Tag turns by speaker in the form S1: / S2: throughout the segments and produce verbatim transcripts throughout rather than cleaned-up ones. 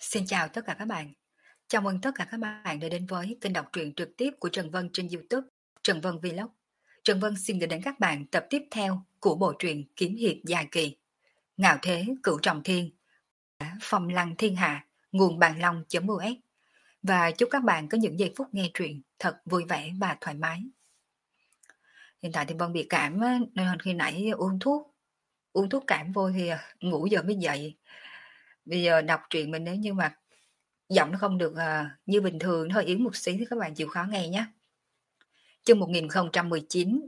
S1: Xin chào tất cả các bạn. Chào mừng tất cả các bạn đã đến với kênh đọc truyện trực tiếp của Trần Vân trên YouTube, Trần Vân Vlog. Trần Vân xin gửi đến các bạn tập tiếp theo của bộ truyện kiếm hiệp dài kỳ Ngạo Thế Cửu Trọng Thiên, Phong Lăng Thiên Hạ, nguồn bàn long.us. Và chúc các bạn có những giây phút nghe truyện thật vui vẻ và thoải mái. Hiện tại thì Vân bị cảm á, nên khi nãy uống thuốc, uống thuốc cảm vô thì ngủ giờ mới dậy. Bây giờ đọc truyện mình nếu như mà giọng nó không được à, như bình thường, nó hơi yếu một xí thì các bạn chịu khó nghe nhé. Chương một nghìn không trăm mười chín.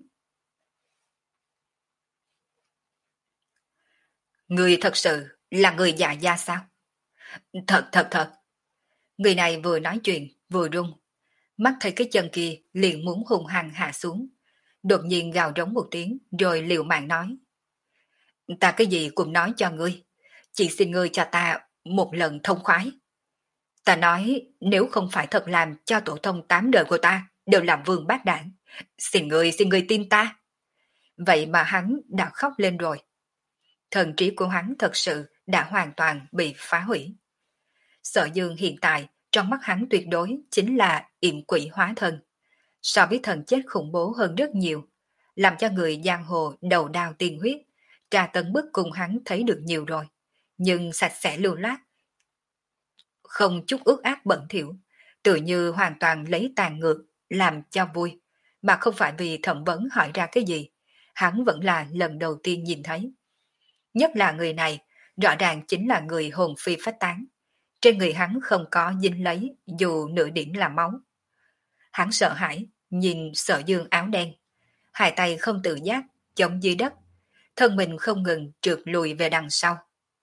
S1: Người thật sự là người già gia sao? Thật thật thật. Người này vừa nói chuyện vừa run, mắt thấy cái chân kia liền muốn hung hăng hạ xuống, đột nhiên gào rống một tiếng rồi liều mạng nói: Ta cái gì cũng nói cho ngươi, chỉ xin ngươi cho ta một lần thông khoái. Ta nói nếu không phải thật làm cho tổ tông tám đời của ta đều làm vương bát đảng, xin ngươi xin ngươi tin ta. Vậy mà hắn đã khóc lên rồi. Thần trí của hắn thật sự đã hoàn toàn bị phá hủy. Sở Dương hiện tại trong mắt hắn tuyệt đối chính là yểm quỷ hóa thân, so với thần chết khủng bố hơn rất nhiều, làm cho người giang hồ đầu đao tiên huyết, tra tấn bức cùng hắn thấy được nhiều rồi, nhưng sạch sẽ lưu loát, không chút ước ác bẩn thỉu, tự như hoàn toàn lấy tàn ngược làm cho vui, mà không phải vì thẩm vấn hỏi ra cái gì, hắn vẫn là lần đầu tiên nhìn thấy. Nhất là người này, rõ ràng chính là người hồn phi phách tán. Trên người hắn không có dính lấy dù nửa điểm là máu. Hắn sợ hãi, nhìn Sở Dương áo đen. Hai tay không tự giác, chống dưới đất. Thân mình không ngừng trượt lùi về đằng sau.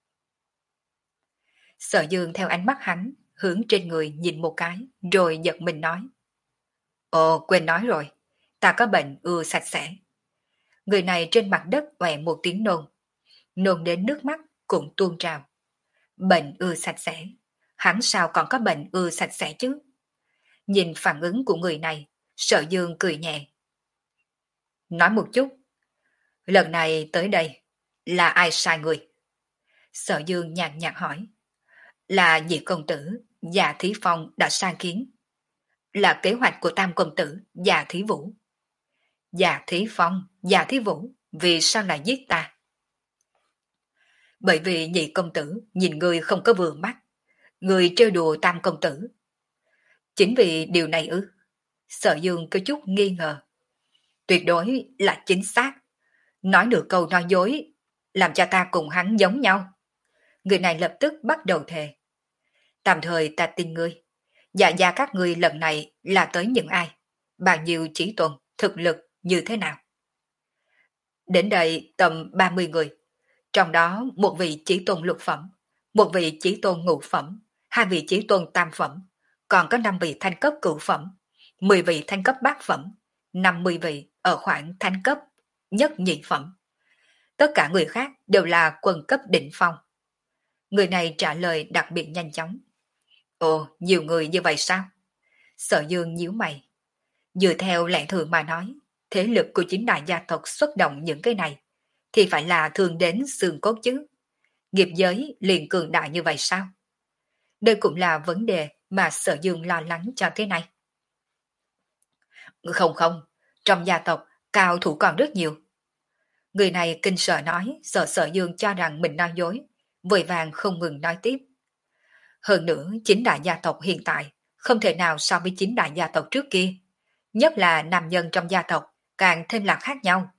S1: Sở Dương theo ánh mắt hắn, hướng trên người nhìn một cái, rồi giật mình nói: Ồ, quên nói rồi, ta có bệnh ưa sạch sẽ. Người này trên mặt đất oẹ một tiếng nôn, nôn đến nước mắt cũng tuôn trào. Bệnh ưa sạch sẽ, hắn sao còn có bệnh ưa sạch sẽ chứ? Nhìn phản ứng của người này, Sở Dương cười nhẹ. Nói một chút, lần này tới đây, là ai sai người? Sở Dương nhàn nhạt hỏi. Là nhị công tử, Dạ Thí Phong đã sai kiến. Là kế hoạch của tam công tử, Dạ Thí Vũ. Dạ Thí Phong, Dạ Thí Vũ, vì sao lại giết ta? Bởi vì nhị công tử nhìn người không có vừa mắt, người trêu đùa tam công tử. Chính vì điều này ư? Sở Dương có chút nghi ngờ. Tuyệt đối là chính xác. Nói được câu nói dối, làm cho ta cùng hắn giống nhau. Người này lập tức bắt đầu thề. Tạm thời ta tin ngươi. Dạ gia các ngươi lần này là tới những ai? Bao nhiêu chỉ tuần, thực lực như thế nào? Đến đây tầm ba mươi người. Trong đó một vị chỉ tôn lục phẩm, một vị chỉ tôn ngũ phẩm, hai vị chỉ tôn tam phẩm, còn có năm vị thanh cấp cửu phẩm, mười vị thanh cấp bát phẩm, năm mươi vị ở khoảng thanh cấp nhất nhị phẩm. Tất cả người khác đều là quân cấp đỉnh phong. Người này trả lời đặc biệt nhanh chóng. Ồ, nhiều người như vậy sao? Sở Dương nhíu mày. Dựa theo lẽ thường mà nói, thế lực của chính đại gia tộc xuất động những cái này, thì phải là thường đến xương cốt chứ. Nghiệp giới liền cường đại như vậy sao? Đây cũng là vấn đề mà Sở Dương lo lắng cho thế này. Không không, trong gia tộc cao thủ còn rất nhiều. Người này kinh sợ nói, sợ Sở Dương cho rằng mình nói dối, vội vàng không ngừng nói tiếp. Hơn nữa, chính đại gia tộc hiện tại không thể nào so với chính đại gia tộc trước kia. Nhất là nam nhân trong gia tộc càng thêm là khác nhau.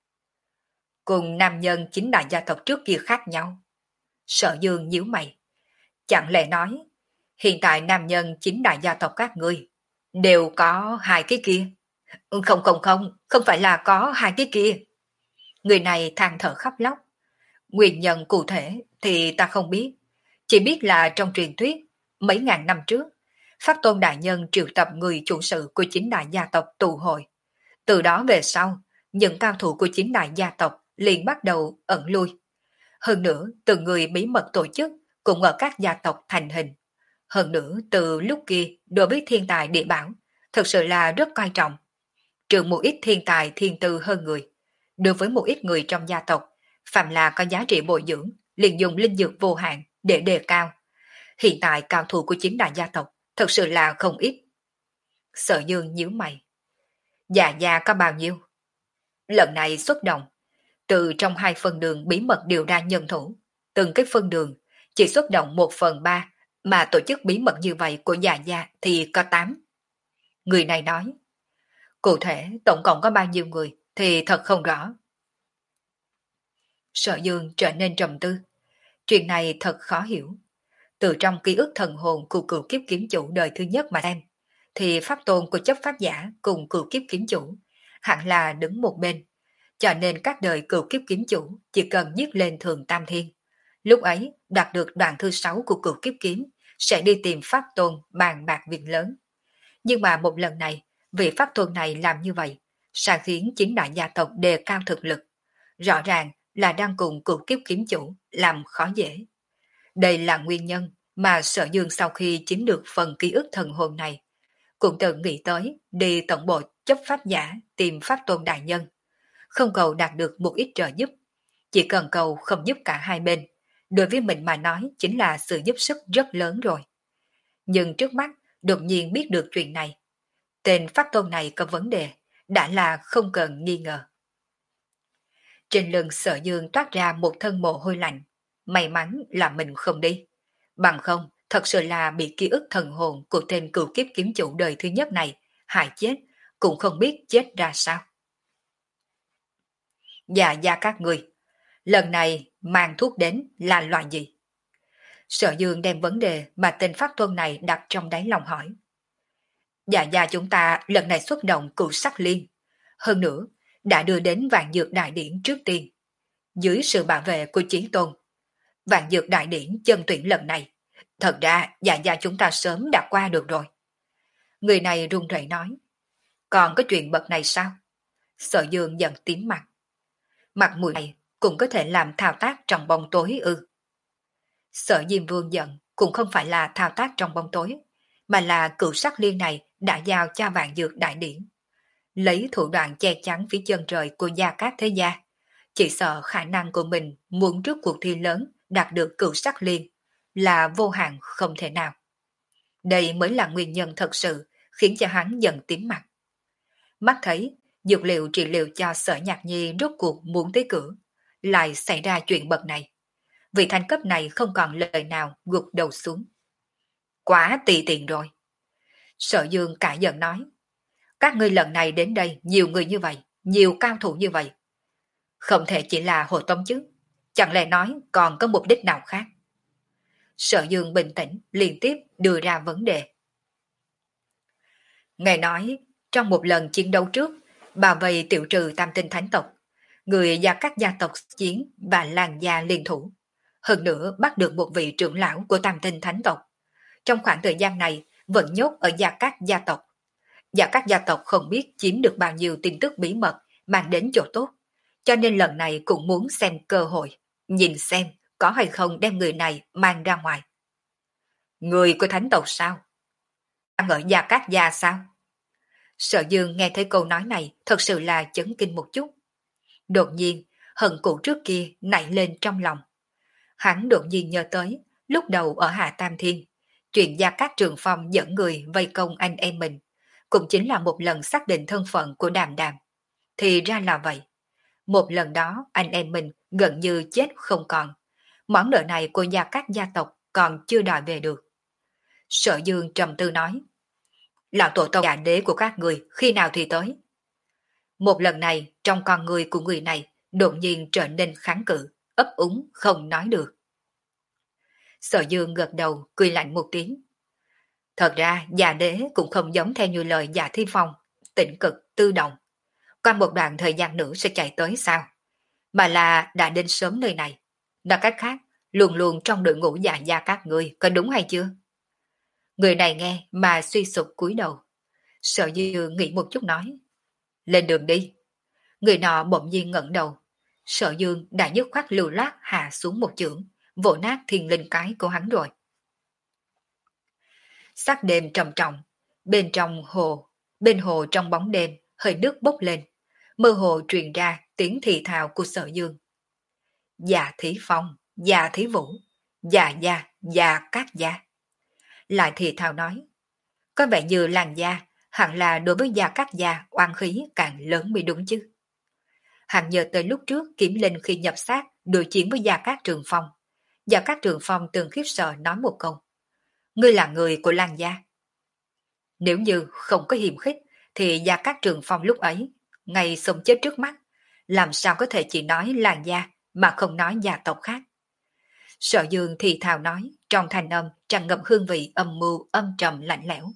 S1: Cùng nam nhân chính đại gia tộc trước kia khác nhau. Sở Dương nhíu mày. Chẳng lẽ nói, hiện tại nam nhân chính đại gia tộc các ngươi đều có hai cái kia? Không không không, không phải là có hai cái kia. Người này than thở khóc lóc. Nguyên nhân cụ thể thì ta không biết. Chỉ biết là trong truyền thuyết, mấy ngàn năm trước, Pháp Tôn Đại Nhân triệu tập người chủ sự của chính đại gia tộc tụ hội. Từ đó về sau, những cao thủ của chính đại gia tộc liền bắt đầu ẩn lui. Hơn nữa, từng người bí mật tổ chức cũng ở các gia tộc thành hình. Hơn nữa, từ lúc kia, đối với thiên tài địa bảo, thực sự là rất coi trọng. Trừ một ít thiên tài thiên tư hơn người. Đối với một ít người trong gia tộc, phạm là có giá trị bồi dưỡng, liền dùng linh dược vô hạn để đề cao. Hiện tại cao thủ của chính đại gia tộc thật sự là không ít. Sở Dương nhíu mày. Dạ gia có bao nhiêu? Lần này xuất động, từ trong hai phân đường bí mật điều ra nhân thủ. Từng cái phân đường chỉ xuất động một phần ba, mà tổ chức bí mật như vậy của dạ gia thì có tám. Người này nói, cụ thể tổng cộng có bao nhiêu người thì thật không rõ. Sở Dương trở nên trầm tư. Chuyện này thật khó hiểu. Từ trong ký ức thần hồn của cựu kiếp kiếm chủ đời thứ nhất mà xem, thì pháp tôn của chấp pháp giả cùng cựu kiếp kiếm chủ hẳn là đứng một bên. Cho nên các đời cựu kiếp kiếm chủ chỉ cần giết lên thường tam thiên. Lúc ấy đạt được đoạn thứ sáu của cựu kiếp kiếm sẽ đi tìm pháp tôn bàn bạc việc lớn. Nhưng mà một lần này, vị pháp tôn này làm như vậy, sẽ khiến chính đại gia tộc đề cao thực lực. Rõ ràng là đang cùng cựu kiếp kiếm chủ làm khó dễ. Đây là nguyên nhân mà Sở Dương sau khi chiếm được phần ký ức thần hồn này, cũng từng nghĩ tới đi tổng bộ chấp pháp giả tìm pháp tôn đại nhân. Không cầu đạt được một ít trợ giúp, chỉ cần cầu không giúp cả hai bên, đối với mình mà nói chính là sự giúp sức rất lớn rồi. Nhưng trước mắt đột nhiên biết được chuyện này, tên pháp tôn này có vấn đề, đã là không cần nghi ngờ. Trên lưng Sở Dương toát ra một thân mồ hôi lạnh, may mắn là mình không đi. Bằng không, thật sự là bị ký ức thần hồn của tên cựu kiếp kiếm chủ đời thứ nhất này hại chết, cũng không biết chết ra sao. Dạ gia các người, lần này mang thuốc đến là loại gì? Sở Dương đem vấn đề mà tên pháp tôn này đặt trong đáy lòng hỏi. Dạ gia chúng ta lần này xuất động cựu sắc liên. Hơn nữa, đã đưa đến vạn dược đại điển trước tiên. Dưới sự bảo vệ của Chí Tôn, vạn dược đại điển chân tuyển lần này, thật ra dạ gia chúng ta sớm đã qua được rồi. Người này run rẩy nói. Còn có chuyện bậc này sao? Sở Dương giận tím mặt. Mặt mũi này cũng có thể làm thao tác trong bóng tối ư? Sở Diêm Vương giận cũng không phải là thao tác trong bóng tối, mà là cựu sắc liên này đã giao cho vạn dược đại điển. Lấy thủ đoạn che chắn phía chân trời của gia cát thế gia, chỉ sợ khả năng của mình muốn trước cuộc thi lớn đạt được cựu sắc liên là vô hạn không thể nào. Đây mới là nguyên nhân thật sự khiến cho hắn giận tím mặt. Mắt thấy dược liệu trị liệu cho Sở Nhạc Nhi rốt cuộc muốn tới cửa, lại xảy ra chuyện bậc này. Vị thanh cấp này không còn lời nào gục đầu xuống. Quá tùy tiện rồi. Sở Dương cả giận nói. Các ngươi lần này đến đây nhiều người như vậy, nhiều cao thủ như vậy. Không thể chỉ là hộ tống chứ. Chẳng lẽ nói còn có mục đích nào khác? Sở Dương bình tĩnh liên tiếp đưa ra vấn đề. Nghe nói, trong một lần chiến đấu trước, bảo vệ tiểu trừ tam tinh thánh tộc, người và các gia tộc chiến và làng gia liên thủ. Hơn nữa bắt được một vị trưởng lão của tam tinh thánh tộc. Trong khoảng thời gian này vẫn nhốt ở gia các gia tộc. Và các gia tộc không biết chiếm được bao nhiêu tin tức bí mật mang đến chỗ tốt. Cho nên lần này cũng muốn xem cơ hội, nhìn xem có hay không đem người này mang ra ngoài. Người của thánh tộc sao? Đang ở gia các gia sao? Sở Dương nghe thấy câu nói này thật sự là chấn kinh một chút. Đột nhiên, hận cũ trước kia nảy lên trong lòng. Hắn đột nhiên nhớ tới, lúc đầu ở Hạ Tam Thiên, chuyện Gia Cát Trường Phong dẫn người vây công anh em mình, cũng chính là một lần xác định thân phận của Đàm Đàm. Thì ra là vậy. Một lần đó anh em mình gần như chết không còn. Món nợ này của Gia Cát gia tộc còn chưa đòi về được. Sở Dương trầm tư nói, lão tổ tông già đế của các người khi nào thì tới? Một lần này trong con người của người này đột nhiên trở nên kháng cự, ấp úng không nói được. Sở Dương gật đầu cười lạnh một tiếng. Thật ra già đế cũng không giống theo như lời Dạ Thi Phong, tĩnh cực tư động. Qua một đoạn thời gian nữa sẽ chạy tới sao? Mà là đã đến sớm nơi này. Nói cách khác, luôn luôn trong đội ngũ dạ gia các người, có đúng hay chưa? Người này nghe mà suy sụp cúi đầu. Sở Dương nghĩ một chút nói. Lên đường đi. Người nọ bỗng nhiên ngẩng đầu. Sở Dương đã dứt khoát lưu loát hạ xuống một chưởng, vỗ nát thiên linh cái của hắn rồi. Sắc đêm trầm trọng, bên trong hồ, bên hồ trong bóng đêm, hơi nước bốc lên, mơ hồ truyền ra tiếng thì thào của Sở Dương. Dạ Thí Phong, dạ Thí Vũ, dạ gia, dạ các gia. lại thì thào nói, có vẻ như làn da, hẳn là đối với Gia Cát gia oan khí càng lớn mới đúng chứ. Hắn nhớ tới lúc trước Kiếm Linh khi nhập xác đối chiến với Gia Cát Trường Phong. Gia Cát Trường Phong từng khiếp sợ nói một câu, ngươi là người của làng gia. Nếu như không có hiềm khích, thì Gia Cát Trường Phong lúc ấy, ngày sống chết trước mắt, làm sao có thể chỉ nói làng gia mà không nói gia tộc khác. Sở Dương thì thào nói, trong thanh âm tràn ngập hương vị âm mưu âm trầm lạnh lẽo.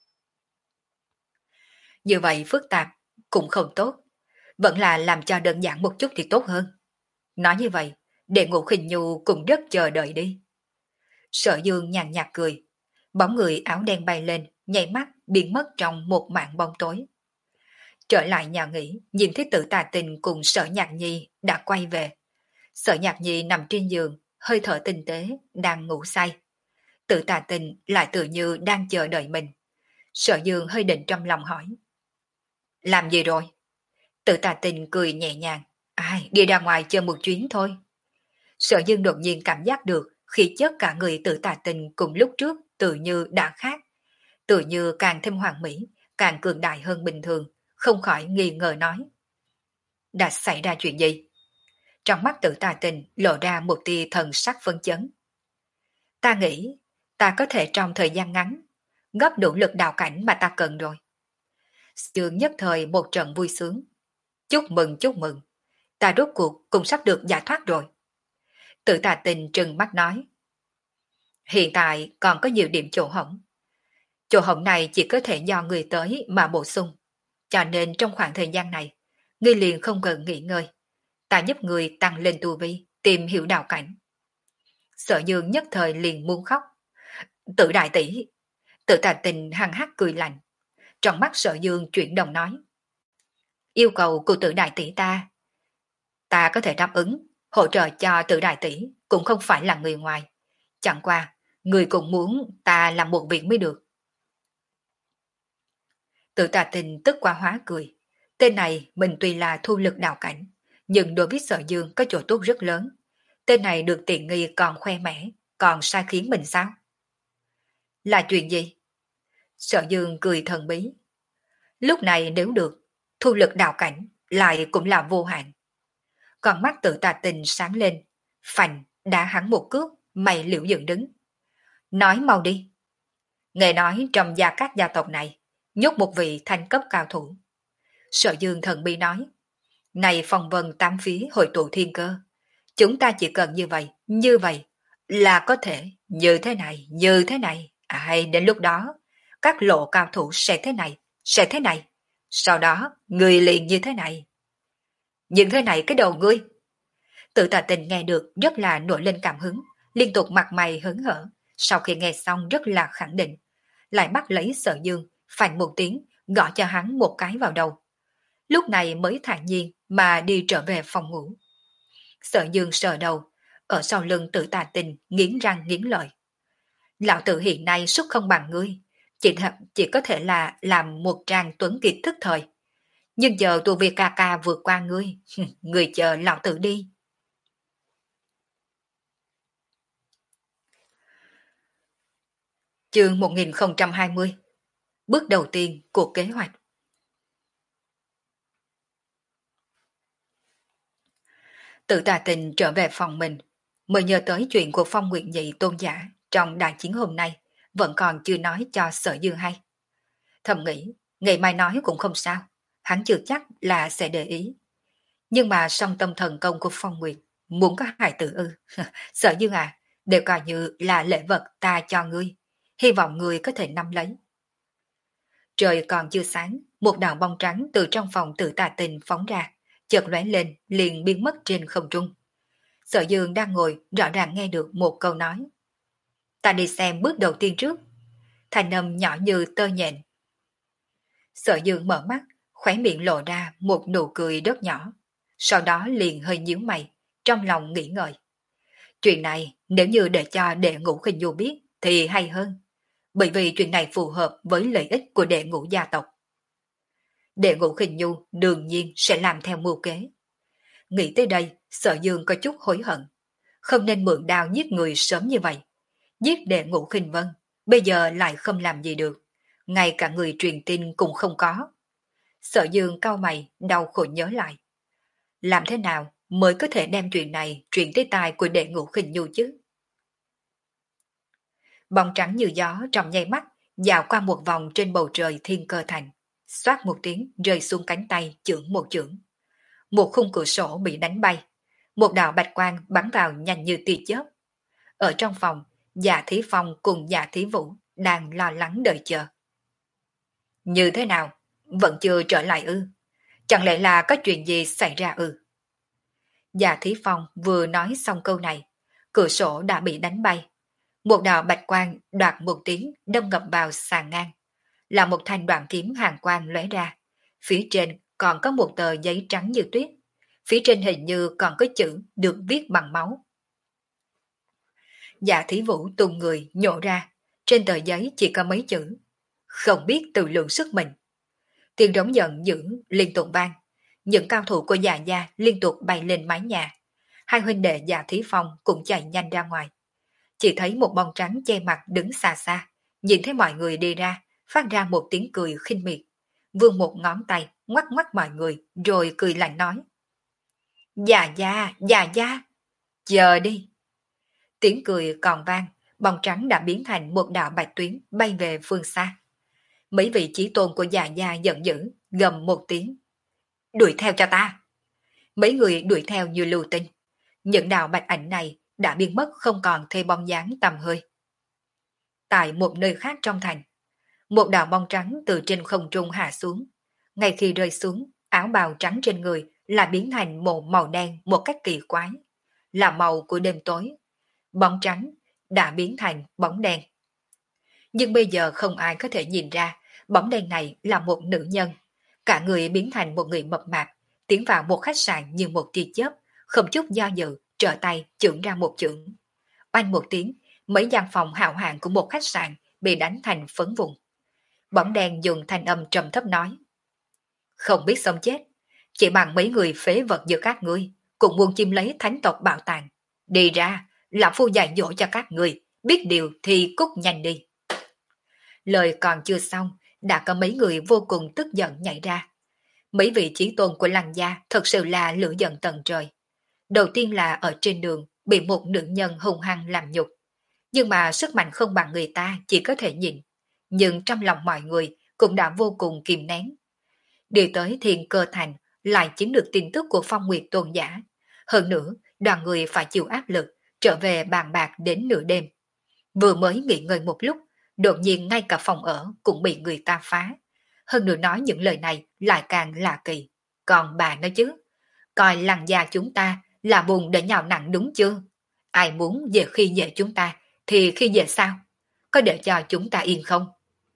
S1: Như vậy phức tạp, cũng không tốt, vẫn là làm cho đơn giản một chút thì tốt hơn. Nói như vậy, Đệ Ngũ Khinh Nhu cũng rất chờ đợi đi. Sở Dương nhàn nhạt cười, bóng người áo đen bay lên, nhảy mắt biến mất trong một mảng bóng tối. Trở lại nhà nghỉ, nhìn thấy Tử Tà Tình cùng Sở Nhạc Nhi đã quay về. Sở Nhạc Nhi nằm trên giường, hơi thở tinh tế, đang ngủ say. Tử Tà Tình lại tự như đang chờ đợi mình. Sở Dương hơi định trong lòng hỏi, làm gì rồi? Tử Tà Tình cười nhẹ nhàng, ai, đi ra ngoài chơi một chuyến thôi. Sở Dương đột nhiên cảm giác được khí chất cả người Tử Tà Tình cùng lúc trước tự như đã khác, tự như càng thêm hoàn mỹ, càng cường đại hơn bình thường, không khỏi nghi ngờ nói. Đã xảy ra chuyện gì? Trong mắt Tử Tà Tình lộ ra một tia thần sắc phấn chấn. Ta nghĩ, ta có thể trong thời gian ngắn, góp đủ lực đạo cảnh mà ta cần rồi. Dương nhất thời một trận vui sướng. Chúc mừng chúc mừng, ta rốt cuộc cũng sắp được giải thoát rồi. Tử Tà Tình trừng mắt nói. Hiện tại còn có nhiều điểm chỗ hỏng. Chỗ hỏng này chỉ có thể do người tới mà bổ sung. Cho nên trong khoảng thời gian này, ngươi liền không cần nghỉ ngơi. Ta giúp người tăng lên tu vi, tìm hiểu đạo cảnh. Sở Dương nhất thời liền muốn khóc. Tử đại tỷ, Tử Tà Tình hằng hắc cười lạnh. Trong mắt Sở Dương chuyển động nói. Yêu cầu của Tử đại tỷ ta, ta có thể đáp ứng, hỗ trợ cho Tử đại tỷ cũng không phải là người ngoài. Chẳng qua, người cũng muốn ta làm một việc mới được. Tử Tà Tình tức quá hóa cười. Tên này mình tuy là thu lực đạo cảnh, nhưng đối với Sở Dương có chỗ tốt rất lớn. Tên này được tiện nghi còn khoe mẽ, còn sai khiến mình sao? Là chuyện gì? Sở Dương cười thần bí. Lúc này nếu được, thu lực đạo cảnh lại cũng là vô hạn. Còn mắt Tử Tà Tình sáng lên, phành đã hắn một cước, mày liễu dựng đứng. Nói mau đi. Nghe nói trong gia các gia tộc này, nhốt một vị thanh cấp cao thủ. Sở Dương thần bi nói, này phong vân tám phía hội tụ thiên cơ. Chúng ta chỉ cần như vậy, như vậy, là có thể như thế này, như thế này. À, hay đến lúc đó, các lộ cao thủ sẽ thế này, sẽ thế này. Sau đó, người liền như thế này. Như thế này cái đầu ngươi. Tử Tà Tình nghe được rất là nổi lên cảm hứng, liên tục mặt mày hớn hở. Sau khi nghe xong rất là khẳng định, lại bắt lấy Sở Dương, phành một tiếng, gõ cho hắn một cái vào đầu. Lúc này mới thản nhiên mà đi trở về phòng ngủ. Sở Dương sờ đầu, ở sau lưng Tử Tà Tình nghiến răng nghiến lợi. Lão tử hiện nay sức không bằng ngươi, chỉ, chỉ có thể là làm một trang tuấn kiệt thức thời. Nhưng giờ tu vi ca ca vượt qua ngươi, ngươi chờ lão tử đi. Chương một nghìn không trăm hai mươi. Bước đầu tiên của kế hoạch. Tử Tà Tình trở về phòng mình, mới nhớ tới chuyện của Phong Nguyện Nhị tôn giả trong đại chiến hôm nay, vẫn còn chưa nói cho Sở Dương hay. Thầm nghĩ, ngày mai nói cũng không sao, hắn chưa chắc là sẽ để ý. Nhưng mà song tâm thần công của Phong Nguyệt, muốn có hài tử ư. Sở Dương à, đều coi như là lễ vật ta cho ngươi, hy vọng ngươi có thể nắm lấy. Trời còn chưa sáng, một đạo bông trắng từ trong phòng Tử Tà Tình phóng ra, chợt lóe lên, liền biến mất trên không trung. Sở Dương đang ngồi, rõ ràng nghe được một câu nói. Ta đi xem bước đầu tiên trước. Thành âm nhỏ như tơ nhện. Sở Dương mở mắt, khóe miệng lộ ra một nụ cười rất nhỏ. Sau đó liền hơi nhíu mày, trong lòng nghĩ ngợi. Chuyện này nếu như để cho Đệ Ngũ Khinh Du biết thì hay hơn. Bởi vì chuyện này phù hợp với lợi ích của Đệ Ngũ gia tộc. Đệ Ngũ Khinh Du đương nhiên sẽ làm theo mưu kế. Nghĩ tới đây, Sở Dương có chút hối hận. Không nên mượn đao giết người sớm như vậy. Giết Đệ Ngũ Khinh Vân, bây giờ lại không làm gì được, ngay cả người truyền tin cũng không có. Sở Dương cau mày, đau khổ nhớ lại. Làm thế nào mới có thể đem chuyện này truyền tới tai của đệ ngũ khinh nhu chứ? Bóng trắng như gió trong nháy mắt, dạo qua một vòng trên bầu trời thiên cơ thành. Xoát một tiếng rơi xuống cánh tay chưởng một chưởng. Một khung cửa sổ bị đánh bay. Một đạo bạch quang bắn vào nhanh như tia chớp. Ở trong phòng, Dạ Thí Phong cùng Dạ Thí Vũ đang lo lắng đợi chờ. Như thế nào? Vẫn chưa trở lại ư? Chẳng lẽ là có chuyện gì xảy ra ư? Dạ Thí Phong vừa nói xong câu này, cửa sổ đã bị đánh bay. Một đạo bạch quang đoạt một tiếng đâm ngập vào sàn ngang. Là một thanh đoạn kiếm hàn quang lóe ra. Phía trên còn có một tờ giấy trắng như tuyết. Phía trên hình như còn có chữ được viết bằng máu. Dạ Thí Vũ tung người nhổ ra. Trên tờ giấy chỉ có mấy chữ. Không biết tự lượng sức mình. Tiếng rống giận dữ liên tục vang. Những cao thủ của Dạ gia liên tục bay lên mái nhà. Hai huynh đệ Dạ Thí Phong cũng chạy nhanh ra ngoài. Chỉ thấy một bóng trắng che mặt đứng xa xa. Nhìn thấy mọi người đi ra, phát ra một tiếng cười khinh miệt. Vươn một ngón tay, ngoắc ngoắc mọi người, rồi cười lạnh nói. Dạ gia, dạ gia, chờ đi. Tiếng cười còn vang, bóng trắng đã biến thành một đạo bạch tuyến bay về phương xa. Mấy vị chí tôn của Dạ gia giận dữ, gầm một tiếng. Đuổi theo cho ta. Mấy người đuổi theo như lưu tinh. Những đạo bạch ảnh này đã biến mất không còn thấy bóng dáng tầm hơi. Tại một nơi khác trong thành, một đạo bóng trắng từ trên không trung hạ xuống. Ngay khi rơi xuống, áo bào trắng trên người là biến thành một màu đen một cách kỳ quái, là màu của đêm tối. Bóng trắng đã biến thành bóng đen. Nhưng bây giờ không ai có thể nhìn ra bóng đen này là một nữ nhân. Cả người biến thành một người mập mạp, tiến vào một khách sạn như một tia chớp, không chút do dự, trở tay chưởng ra một chưởng. Oanh một tiếng, mấy gian phòng hào hạng của một khách sạn bị đánh thành phấn vụn. Bóng đen dùng thanh âm trầm thấp nói. Không biết sống chết, chỉ bằng mấy người phế vật như các ngươi, cũng muốn chiếm lấy thánh tộc bảo tàng. Đi ra, lão phu dạy dỗ cho các người, biết điều thì cút nhanh đi. Lời còn chưa xong, đã có mấy người vô cùng tức giận nhảy ra. Mấy vị chí tôn của Lăng gia thật sự là lửa giận tận trời. Đầu tiên là ở trên đường bị một nữ nhân hung hăng làm nhục. Nhưng mà sức mạnh không bằng người ta, chỉ có thể nhìn. Nhưng trong lòng mọi người cũng đã vô cùng kìm nén. Đi tới Thiên Cơ Thành lại chiếm được tin tức của Phong Nguyệt Tôn giả. Hơn nữa, đoàn người phải chịu áp lực trở về bàn bạc đến nửa đêm. Vừa mới nghỉ ngơi một lúc, đột nhiên ngay cả phòng ở cũng bị người ta phá. Hơn nữa nói những lời này lại càng lạ kỳ. Còn bà nói chứ, coi Lăng gia chúng ta là bùn để nhào nặng đúng chưa? Ai muốn về khi dễ chúng ta thì khi dễ sao? Có để cho chúng ta yên không?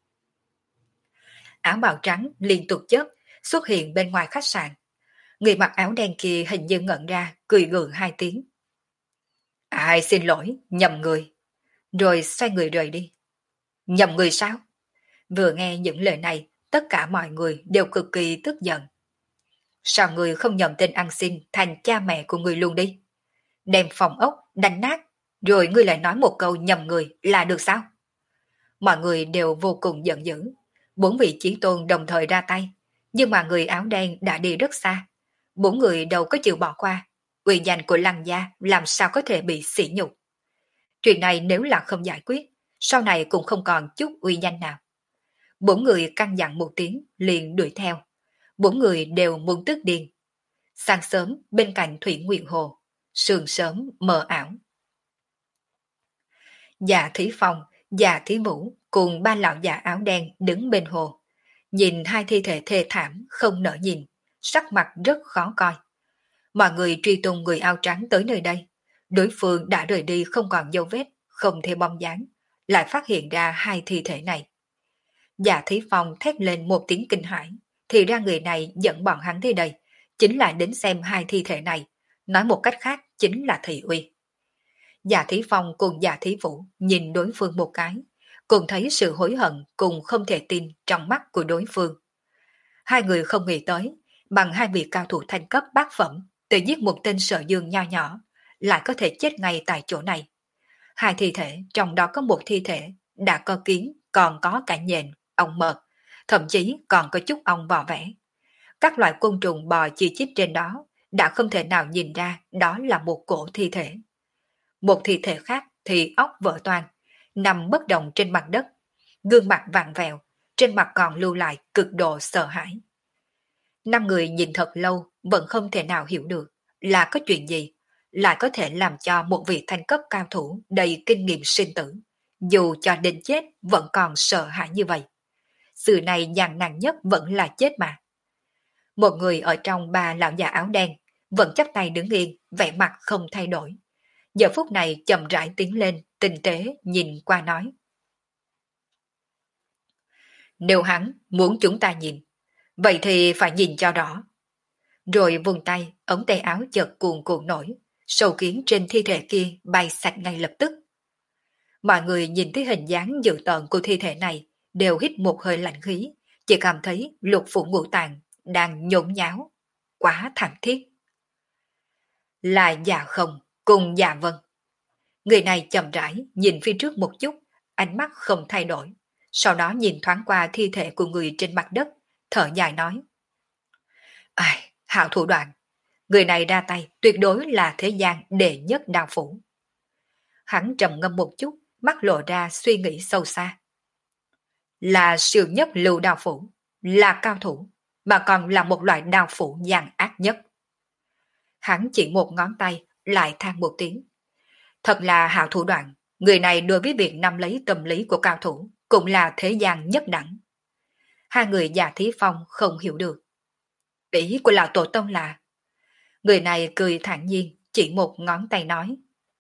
S1: Áo bào trắng liên tục chớp xuất hiện bên ngoài khách sạn. Người mặc áo đen kia hình như ngẩn ra, cười gượng hai tiếng. Ai xin lỗi, nhầm người. Rồi xoay người rời đi. Nhầm người sao? Vừa nghe những lời này, tất cả mọi người đều cực kỳ tức giận. Sao người không nhầm tên ăn xin thành cha mẹ của người luôn đi? Đem phòng ốc, đánh nát, rồi ngươi lại nói một câu nhầm người là được sao? Mọi người đều vô cùng giận dữ. Bốn vị chí tôn đồng thời ra tay, nhưng mà người áo đen đã đi rất xa. Bốn người đâu có chịu bỏ qua. Uy danh của Lăng gia làm sao có thể bị sỉ nhục? Chuyện này nếu là không giải quyết, sau này cũng không còn chút uy danh nào. Bốn người căn dặn một tiếng liền đuổi theo. Bốn người đều muốn tức điên. Sáng sớm bên cạnh Thủy Nguyện Hồ, sương sớm mờ ảo. Dạ Thí Phong, Dạ Thí Vũ cùng ba lão già áo đen đứng bên hồ. Nhìn hai thi thể thê thảm không nỡ nhìn, sắc mặt rất khó coi. Mọi người truy tung người áo trắng tới nơi đây. Đối phương đã rời đi không còn dấu vết, không thêm bóng dáng, lại phát hiện ra hai thi thể này. Dạ Thí Phong thét lên một tiếng kinh hãi, thì ra người này dẫn bọn hắn tới đây, chính là đến xem hai thi thể này, nói một cách khác chính là thị uy. Dạ Thí Phong cùng Dạ Thí Vũ nhìn đối phương một cái, cùng thấy sự hối hận cùng không thể tin trong mắt của đối phương. Hai người không nghĩ tới, bằng hai vị cao thủ thanh cấp bát phẩm, tự giết một tên Sở Dương nho nhỏ, lại có thể chết ngay tại chỗ này. Hai thi thể, trong đó có một thi thể đã có kiến, còn có cả nhện, ong mật, thậm chí còn có chút ong bò vẽ. Các loại côn trùng bò chi chít trên đó đã không thể nào nhìn ra đó là một cổ thi thể. Một thi thể khác thì óc vỡ toang, nằm bất động trên mặt đất, gương mặt vặn vẹo, trên mặt còn lưu lại cực độ sợ hãi. Năm người nhìn thật lâu vẫn không thể nào hiểu được là có chuyện gì lại có thể làm cho một vị thanh cấp cao thủ đầy kinh nghiệm sinh tử, dù cho đến chết vẫn còn sợ hãi như vậy. Sự này gian nan nhất vẫn là chết mà. Một người ở trong ba lão già áo đen vẫn chắp tay đứng yên, vẻ mặt không thay đổi. Giờ phút này chậm rãi tiến lên, tinh tế nhìn qua nói: nếu hắn muốn chúng ta nhìn, vậy thì phải nhìn cho rõ. Rồi vùng tay, ống tay áo chợt cuồn cuộn nổi, sâu kiến trên thi thể kia bay sạch ngay lập tức. Mọi người nhìn thấy hình dáng dữ tợn của thi thể này đều hít một hơi lạnh khí, chỉ cảm thấy lục phủ ngũ tạng đang nhốn nháo, quá thảm thiết. Là Dạ Không cùng Dạ Vân. Người này chậm rãi nhìn phía trước một chút, ánh mắt không thay đổi, sau đó nhìn thoáng qua thi thể của người trên mặt đất, thở dài nói: ai, hảo thủ đoạn, người này ra tay tuyệt đối là thế gian đệ nhất đao phủ. Hắn trầm ngâm một chút, mắt lộ ra suy nghĩ sâu xa. Là siêu nhất lưu đao phủ, là cao thủ, mà còn là một loại đao phủ gian ác nhất. Hắn chỉ một ngón tay, lại than một tiếng. Thật là hảo thủ đoạn, người này đối với việc nắm lấy tâm lý của cao thủ, cũng là thế gian nhất đẳng. Hai người già Thí Phong không hiểu được. Ý của lão tổ tông là... Người này cười thản nhiên, chỉ một ngón tay nói.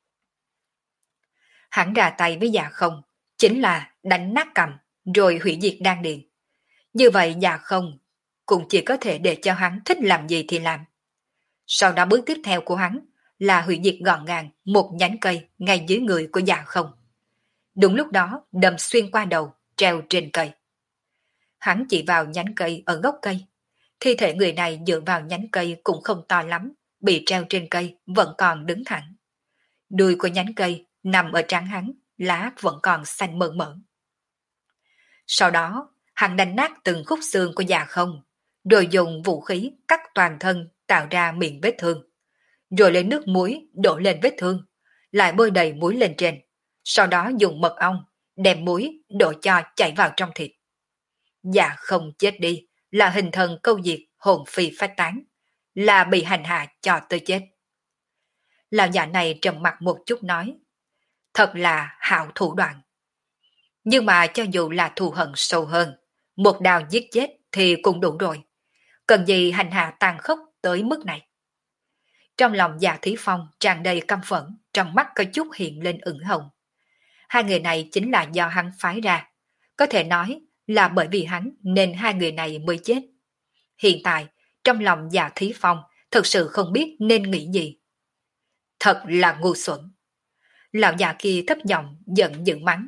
S1: Hắn ra tay với Dạ Không, chính là đánh nát cầm, rồi hủy diệt đan điền. Như vậy Dạ Không cũng chỉ có thể để cho hắn thích làm gì thì làm. Sau đó bước tiếp theo của hắn là hủy diệt gọn gàng một nhánh cây ngay dưới người của Dạ Không. Đúng lúc đó đâm xuyên qua đầu, treo trên cây. Hắn chỉ vào nhánh cây ở gốc cây. Thi thể người này dựa vào nhánh cây cũng không to lắm, bị treo trên cây vẫn còn đứng thẳng. Đuôi của nhánh cây nằm ở trán hắn, lá vẫn còn xanh mơn mởn. Sau đó, hắn đánh nát từng khúc xương của Dạ Không, rồi dùng vũ khí cắt toàn thân tạo ra miệng vết thương. Rồi lấy nước muối đổ lên vết thương, lại bôi đầy muối lên trên. Sau đó dùng mật ong, đem muối đổ cho chảy vào trong thịt. Dạ Không chết đi, là hình thần câu diệt, hồn phi phách tán, là bị hành hạ cho tới chết. Lão già này trầm mặt một chút nói, thật là hảo thủ đoạn. Nhưng mà cho dù là thù hận sâu hơn, một đao giết chết thì cũng đủ rồi. Cần gì hành hạ tàn khốc tới mức này? Trong lòng Dạ Thí Phong tràn đầy căm phẫn, trong mắt có chút hiện lên ửng hồng. Hai người này chính là do hắn phái ra. Có thể nói là bởi vì hắn nên hai người này mới chết. Hiện tại, trong lòng Dạ Thí Phong thực sự không biết nên nghĩ gì. Thật là ngu xuẩn. Lão già kia thấp giọng giận dữ mắng.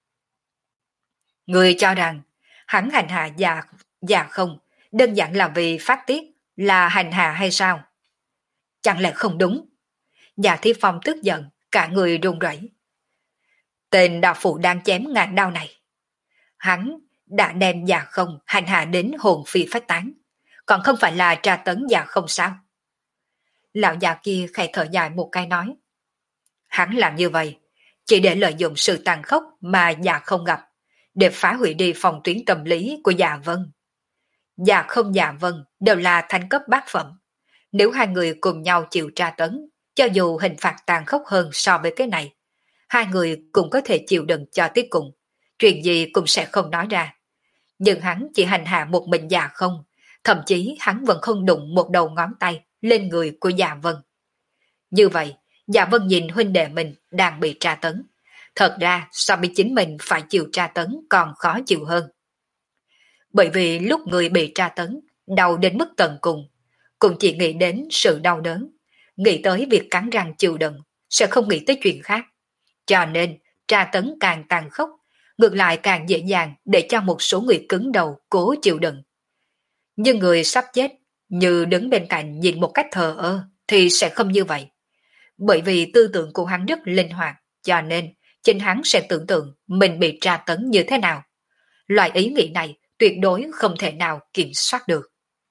S1: Người cho rằng hắn hành hạ già, già không, đơn giản là vì phát tiết, là hành hạ hay sao? Chẳng lẽ không đúng? Dạ Thí Phong tức giận, cả người run rẩy. Tên đạo phụ đang chém ngàn đao này. Hắn đã đem già không hành hạ đến hồn phi phách tán, còn không phải là tra tấn già không sao? Lão già kia khẽ thở dài một cái nói. Hắn làm như vậy, chỉ để lợi dụng sự tàn khốc mà già không gặp, để phá hủy đi phòng tuyến tâm lý của Dạ Vân. Dạ không Dạ Vân đều là thánh cấp bát phẩm. Nếu hai người cùng nhau chịu tra tấn, cho dù hình phạt tàn khốc hơn so với cái này, hai người cũng có thể chịu đựng cho tới cùng, chuyện gì cũng sẽ không nói ra. Nhưng hắn chỉ hành hạ một mình Dạ không, thậm chí hắn vẫn không đụng một đầu ngón tay lên người của Dạ Vân. Như vậy, Dạ Vân nhìn huynh đệ mình đang bị tra tấn. Thật ra so với chính mình phải chịu tra tấn còn khó chịu hơn. Bởi vì lúc người bị tra tấn, đau đến mức tận cùng, cũng chỉ nghĩ đến sự đau đớn, nghĩ tới việc cắn răng chịu đựng, sẽ không nghĩ tới chuyện khác. Cho nên, tra tấn càng tàn khốc, ngược lại càng dễ dàng để cho một số người cứng đầu cố chịu đựng. Nhưng người sắp chết, như đứng bên cạnh nhìn một cách thờ ơ, thì sẽ không như vậy. Bởi vì tư tưởng của hắn rất linh hoạt, cho nên chính hắn sẽ tưởng tượng mình bị tra tấn như thế nào. Loại ý nghĩ này tuyệt đối không thể nào kiểm soát được.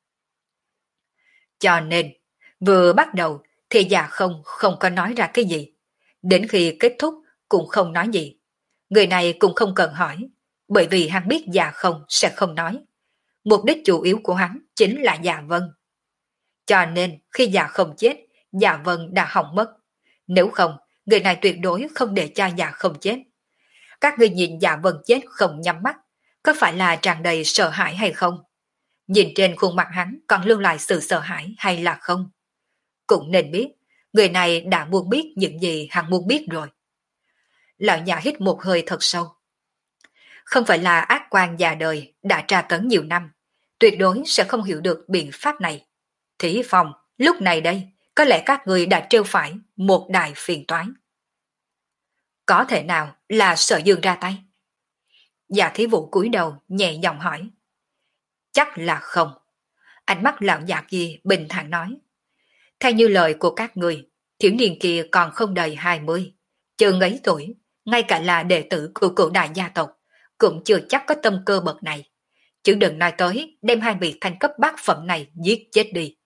S1: Cho nên, vừa bắt đầu thì già không không có nói ra cái gì. Đến khi kết thúc cũng không nói gì. Người này cũng không cần hỏi, bởi vì hắn biết già không sẽ không nói. Mục đích chủ yếu của hắn chính là già Vân. Cho nên khi già không chết, già Vân đã hỏng mất. Nếu không, người này tuyệt đối không để cho già không chết. Các người nhìn già Vân chết không nhắm mắt, có phải là tràn đầy sợ hãi hay không? Nhìn trên khuôn mặt hắn còn lưu lại sự sợ hãi hay là không? Cũng nên biết, người này đã muốn biết những gì hắn muốn biết rồi. Lão già hít một hơi thật sâu. Không phải là ác quan già đời đã tra tấn nhiều năm, tuyệt đối sẽ không hiểu được biện pháp này. Thí Phong, lúc này đây, có lẽ các người đã trêu phải một đại phiền toái. Có thể nào là Sở Dương ra tay? Dạ thí vụ cúi đầu nhẹ giọng hỏi. Chắc là không. Ánh mắt lão già kia bình thản nói. Theo như lời của các người, thiếu niên kia còn không đầy hai mươi, chừng ấy tuổi, ngay cả là đệ tử của cửu đại gia tộc, cũng chưa chắc có tâm cơ bậc này. Chứ đừng nói tới đem hai vị thanh cấp bát phẩm này giết chết đi.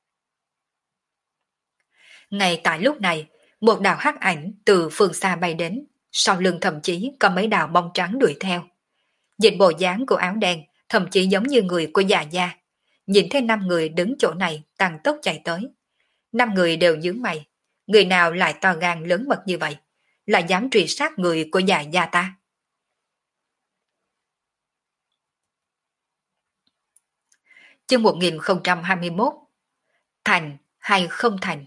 S1: Ngay tại lúc này, một đạo hắc ảnh từ phương xa bay đến, sau lưng thậm chí có mấy đạo bóng trắng đuổi theo. Nhìn bộ dáng của áo đen, thậm chí giống như người của già gia. Nhìn thấy năm người đứng chỗ này tăng tốc chạy tới. Năm người đều nhướng mày. Người nào lại to gan lớn mật như vậy? Là dám truy sát người của già gia ta? Chương một nghìn không trăm hai mươi mốt. Thành hay không thành?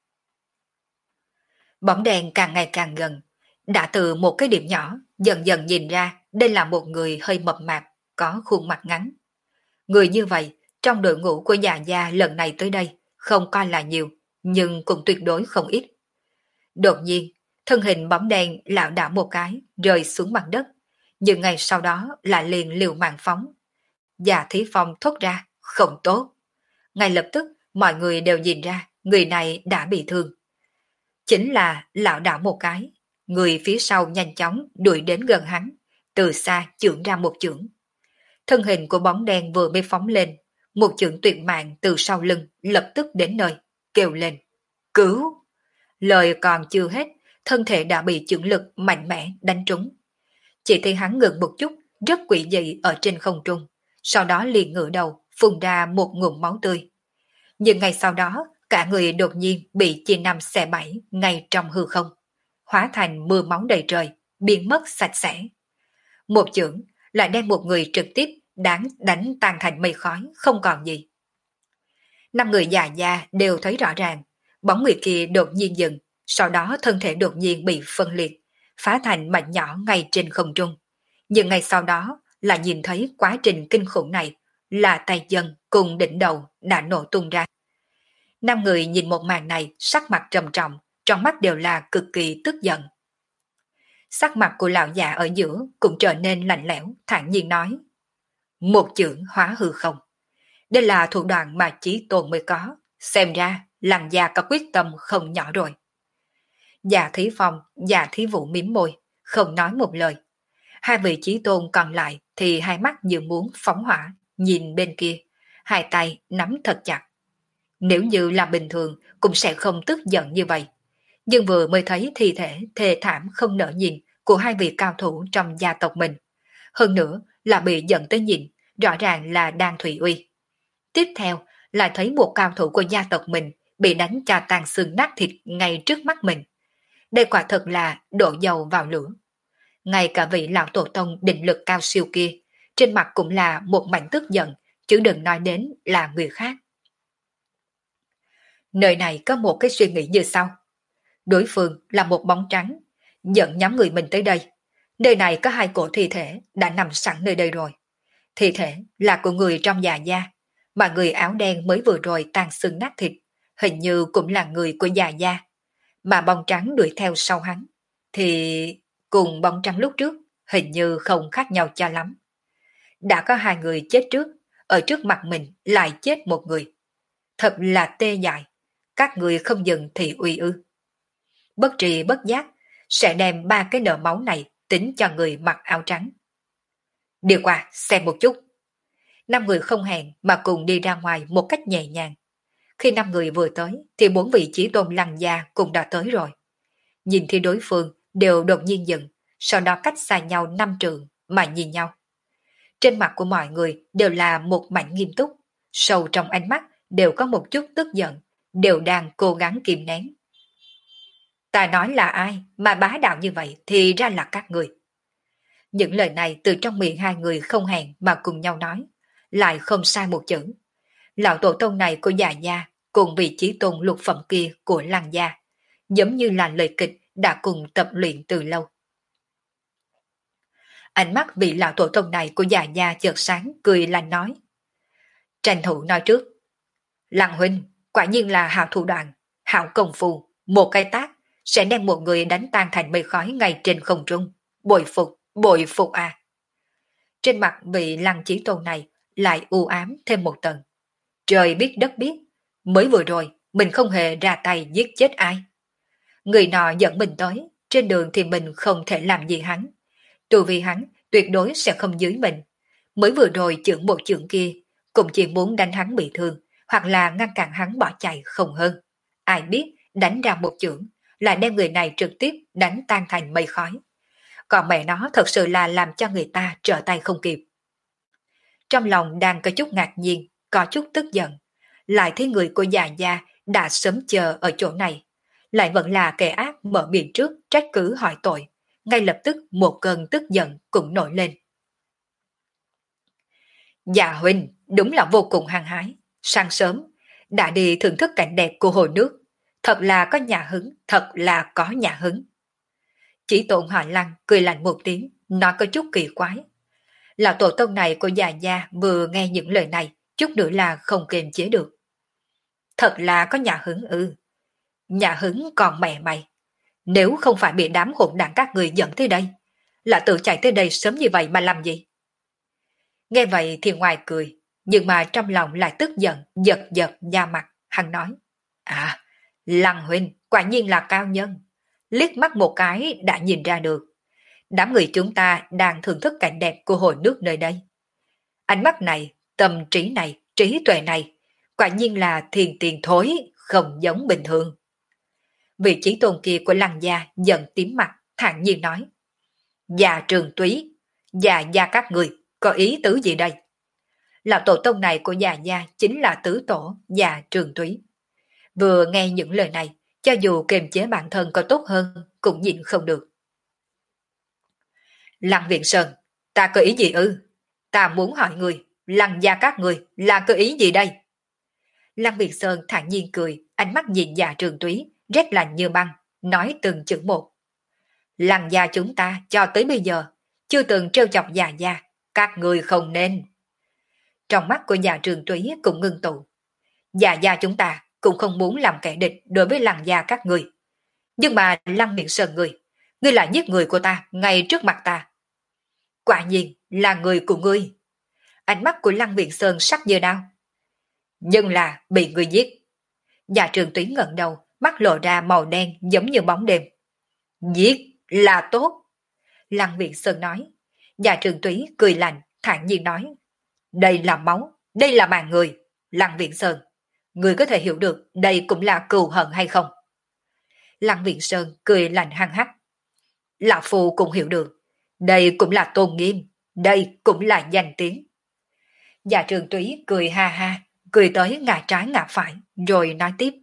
S1: Bóng đèn càng ngày càng gần. Đã từ một cái điểm nhỏ, dần dần nhìn ra đây là một người hơi mập mạp, có khuôn mặt ngắn. Người như vậy, trong đội ngũ của già gia lần này tới đây, không coi là nhiều, nhưng cũng tuyệt đối không ít. Đột nhiên, thân hình bóng đen lảo đảo một cái, rơi xuống mặt đất, nhưng ngay sau đó lại liền liều mạng phóng. Già Thí Phong thốt ra, không tốt. Ngay lập tức, mọi người đều nhìn ra, người này đã bị thương. Chính là lảo đảo một cái, người phía sau nhanh chóng đuổi đến gần hắn, từ xa chưởng ra một chưởng. Thân hình của bóng đen vừa mới phóng lên, một chưởng tuyệt mạng từ sau lưng lập tức đến nơi, kêu lên, cứu! Lời còn chưa hết, thân thể đã bị chưởng lực mạnh mẽ đánh trúng. Chỉ thấy hắn ngừng một chút, rất quỷ dị ở trên không trung, sau đó liền ngửa đầu, phun ra một ngụm máu tươi. Nhưng ngay sau đó, cả người đột nhiên bị chia năm xẻ bảy ngay trong hư không, hóa thành mưa máu đầy trời, biến mất sạch sẽ. Một chưởng lại đem một người trực tiếp đáng đánh tan thành mây khói, không còn gì. Năm người già gia đều thấy rõ ràng, bóng người kia đột nhiên dừng, sau đó thân thể đột nhiên bị phân liệt, phá thành mảnh nhỏ ngay trên không trung. Nhưng ngay sau đó là nhìn thấy quá trình kinh khủng này, là tay chân cùng đỉnh đầu đã nổ tung ra. Năm người nhìn một màn này sắc mặt trầm trọng, trong mắt đều là cực kỳ tức giận. Sắc mặt của lão già ở giữa cũng trở nên lạnh lẽo, thản nhiên nói. Một chưởng hóa hư không. Đây là thủ đoạn mà Chí Tôn mới có, xem ra làng già có quyết tâm không nhỏ rồi. Già Thí Phong, già Thí Vũ mím môi, không nói một lời. Hai vị Chí Tôn còn lại thì hai mắt như muốn phóng hỏa, nhìn bên kia, hai tay nắm thật chặt. Nếu như là bình thường cũng sẽ không tức giận như vậy. Nhưng vừa mới thấy thi thể thê thảm không nỡ nhìn của hai vị cao thủ trong gia tộc mình. Hơn nữa là bị giận tới nhìn, rõ ràng là đang thủy uy. Tiếp theo là thấy một cao thủ của gia tộc mình bị đánh cho tàn xương nát thịt ngay trước mắt mình. Đây quả thật là đổ dầu vào lửa. Ngay cả vị lão tổ tông định lực cao siêu kia, trên mặt cũng là một mảnh tức giận, chứ đừng nói đến là người khác. Nơi này có một cái suy nghĩ như sau. Đối phương là một bóng trắng, dẫn nhóm người mình tới đây. Nơi này có hai cổ thi thể đã nằm sẵn nơi đây rồi. Thi thể là của người trong già gia, mà người áo đen mới vừa rồi tàn xương nát thịt, hình như cũng là người của già gia. Mà bóng trắng đuổi theo sau hắn, thì cùng bóng trắng lúc trước hình như không khác nhau cho lắm. Đã có hai người chết trước, ở trước mặt mình lại chết một người. Thật là tê dại, các người không dừng thì uy ư. Bất trì bất giác, sẽ đem ba cái nợ máu này tính cho người mặc áo trắng. Đi qua xem một chút. Năm người không hẹn mà cùng đi ra ngoài một cách nhẹ nhàng. Khi năm người vừa tới thì bốn vị chí tôn lăng gia cũng đã tới rồi. Nhìn thì đối phương đều đột nhiên dừng, sau đó cách xa nhau năm trượng mà nhìn nhau. Trên mặt của mọi người đều là một mảnh nghiêm túc, sâu trong ánh mắt đều có một chút tức giận, đều đang cố gắng kìm nén. Ta nói là ai mà bá đạo như vậy thì ra là các người. Những lời này từ trong miệng hai người không hẹn mà cùng nhau nói, lại không sai một chữ. Lão tổ tông này của già gia cùng vị chí tôn lục phẩm kia của làng gia, giống như là lời kịch đã cùng tập luyện từ lâu. Ánh mắt vị lão tổ tông này của già gia chợt sáng, cười lành nói. Tranh thủ nói trước. Lăng huynh, quả nhiên là hảo thủ đoạn, hảo công phu, một cái tác sẽ đem một người đánh tan thành mây khói ngay trên không trung. Bội phục, bội phục à. Trên mặt vị lăng chí tôn này lại u ám thêm một tầng. Trời biết đất biết, mới vừa rồi mình không hề ra tay giết chết ai. Người nọ dẫn mình tới, trên đường thì mình không thể làm gì hắn. Tu vì hắn tuyệt đối sẽ không dưới mình. Mới vừa rồi chưởng một chưởng kia, cũng chỉ muốn đánh hắn bị thương, hoặc là ngăn cản hắn bỏ chạy không hơn. Ai biết đánh ra một chưởng, lại đem người này trực tiếp đánh tan thành mây khói. Còn mẹ nó thật sự là làm cho người ta trở tay không kịp. Trong lòng đang có chút ngạc nhiên, có chút tức giận. Lại thấy người của già gia đã sớm chờ ở chỗ này. Lại vẫn là kẻ ác mở miệng trước trách cứ hỏi tội. Ngay lập tức một cơn tức giận cũng nổi lên. Dạ huynh đúng là vô cùng hăng hái. Sáng sớm đã đi thưởng thức cảnh đẹp của hồ nước. Thật là có nhà hứng, thật là có nhà hứng. Chỉ tôn họ Lăng cười lạnh một tiếng, nói có chút kỳ quái. Lão tổ tông này của già gia vừa nghe những lời này, chút nữa là không kiềm chế được. Thật là có nhà hứng ư. Nhà hứng còn mẹ mày. Nếu không phải bị đám hỗn đảng các người dẫn tới đây, là tự chạy tới đây sớm như vậy mà làm gì? Nghe vậy thì ngoài cười, nhưng mà trong lòng lại tức giận, giật giật da mặt, hắn nói. À, Lăng huynh quả nhiên là cao nhân. Liếc mắt một cái đã nhìn ra được. Đám người chúng ta đang thưởng thức cảnh đẹp của hồ nước nơi đây. Ánh mắt này, tâm trí này, trí tuệ này, quả nhiên là thiền tiền thối, không giống bình thường. Vị trí tôn kia của Lăng gia giận tím mặt, thản nhiên nói. Già Trường Túy, già gia các người, có ý tứ gì đây? Lão tổ tông này của già gia chính là tứ tổ già Trường Túy. Vừa nghe những lời này, cho dù kiềm chế bản thân có tốt hơn, cũng nhịn không được. Lăng Viện Sơn, ta có ý gì ư? Ta muốn hỏi người, Lăng gia các người là có ý gì đây? Lăng Viện Sơn thản nhiên cười, ánh mắt nhìn già Trường Túy, rét lạnh như băng, nói từng chữ một. Lăng gia chúng ta cho tới bây giờ, chưa từng trêu chọc già gia, các người không nên. Trong mắt của già Trường Túy cũng ngưng tụ. Già gia chúng ta cũng không muốn làm kẻ địch đối với Lăng gia các người. Nhưng mà Lăng Viện Sơn người, ngươi lại giết người của ta ngay trước mặt ta. Quả nhiên là người của ngươi. Ánh mắt của Lăng Viện Sơn sắc như đao. Nhưng là bị ngươi giết. Già Trường Túy ngẩng đầu, mắt lộ ra màu đen giống như bóng đêm. Giết là tốt. Lăng Viện Sơn nói. Già Trường Túy cười lạnh, thản nhiên nói. Đây là máu, đây là mạng người. Lăng Viện Sơn, ngươi có thể hiểu được đây cũng là cừu hận hay không? Lăng Viện Sơn cười lạnh hăng hắc. Lão Phu cũng hiểu được. Đây cũng là tôn nghiêm, đây cũng là danh tiếng. Già Trường Túy cười ha ha, cười tới ngả trái ngả phải, rồi nói tiếp.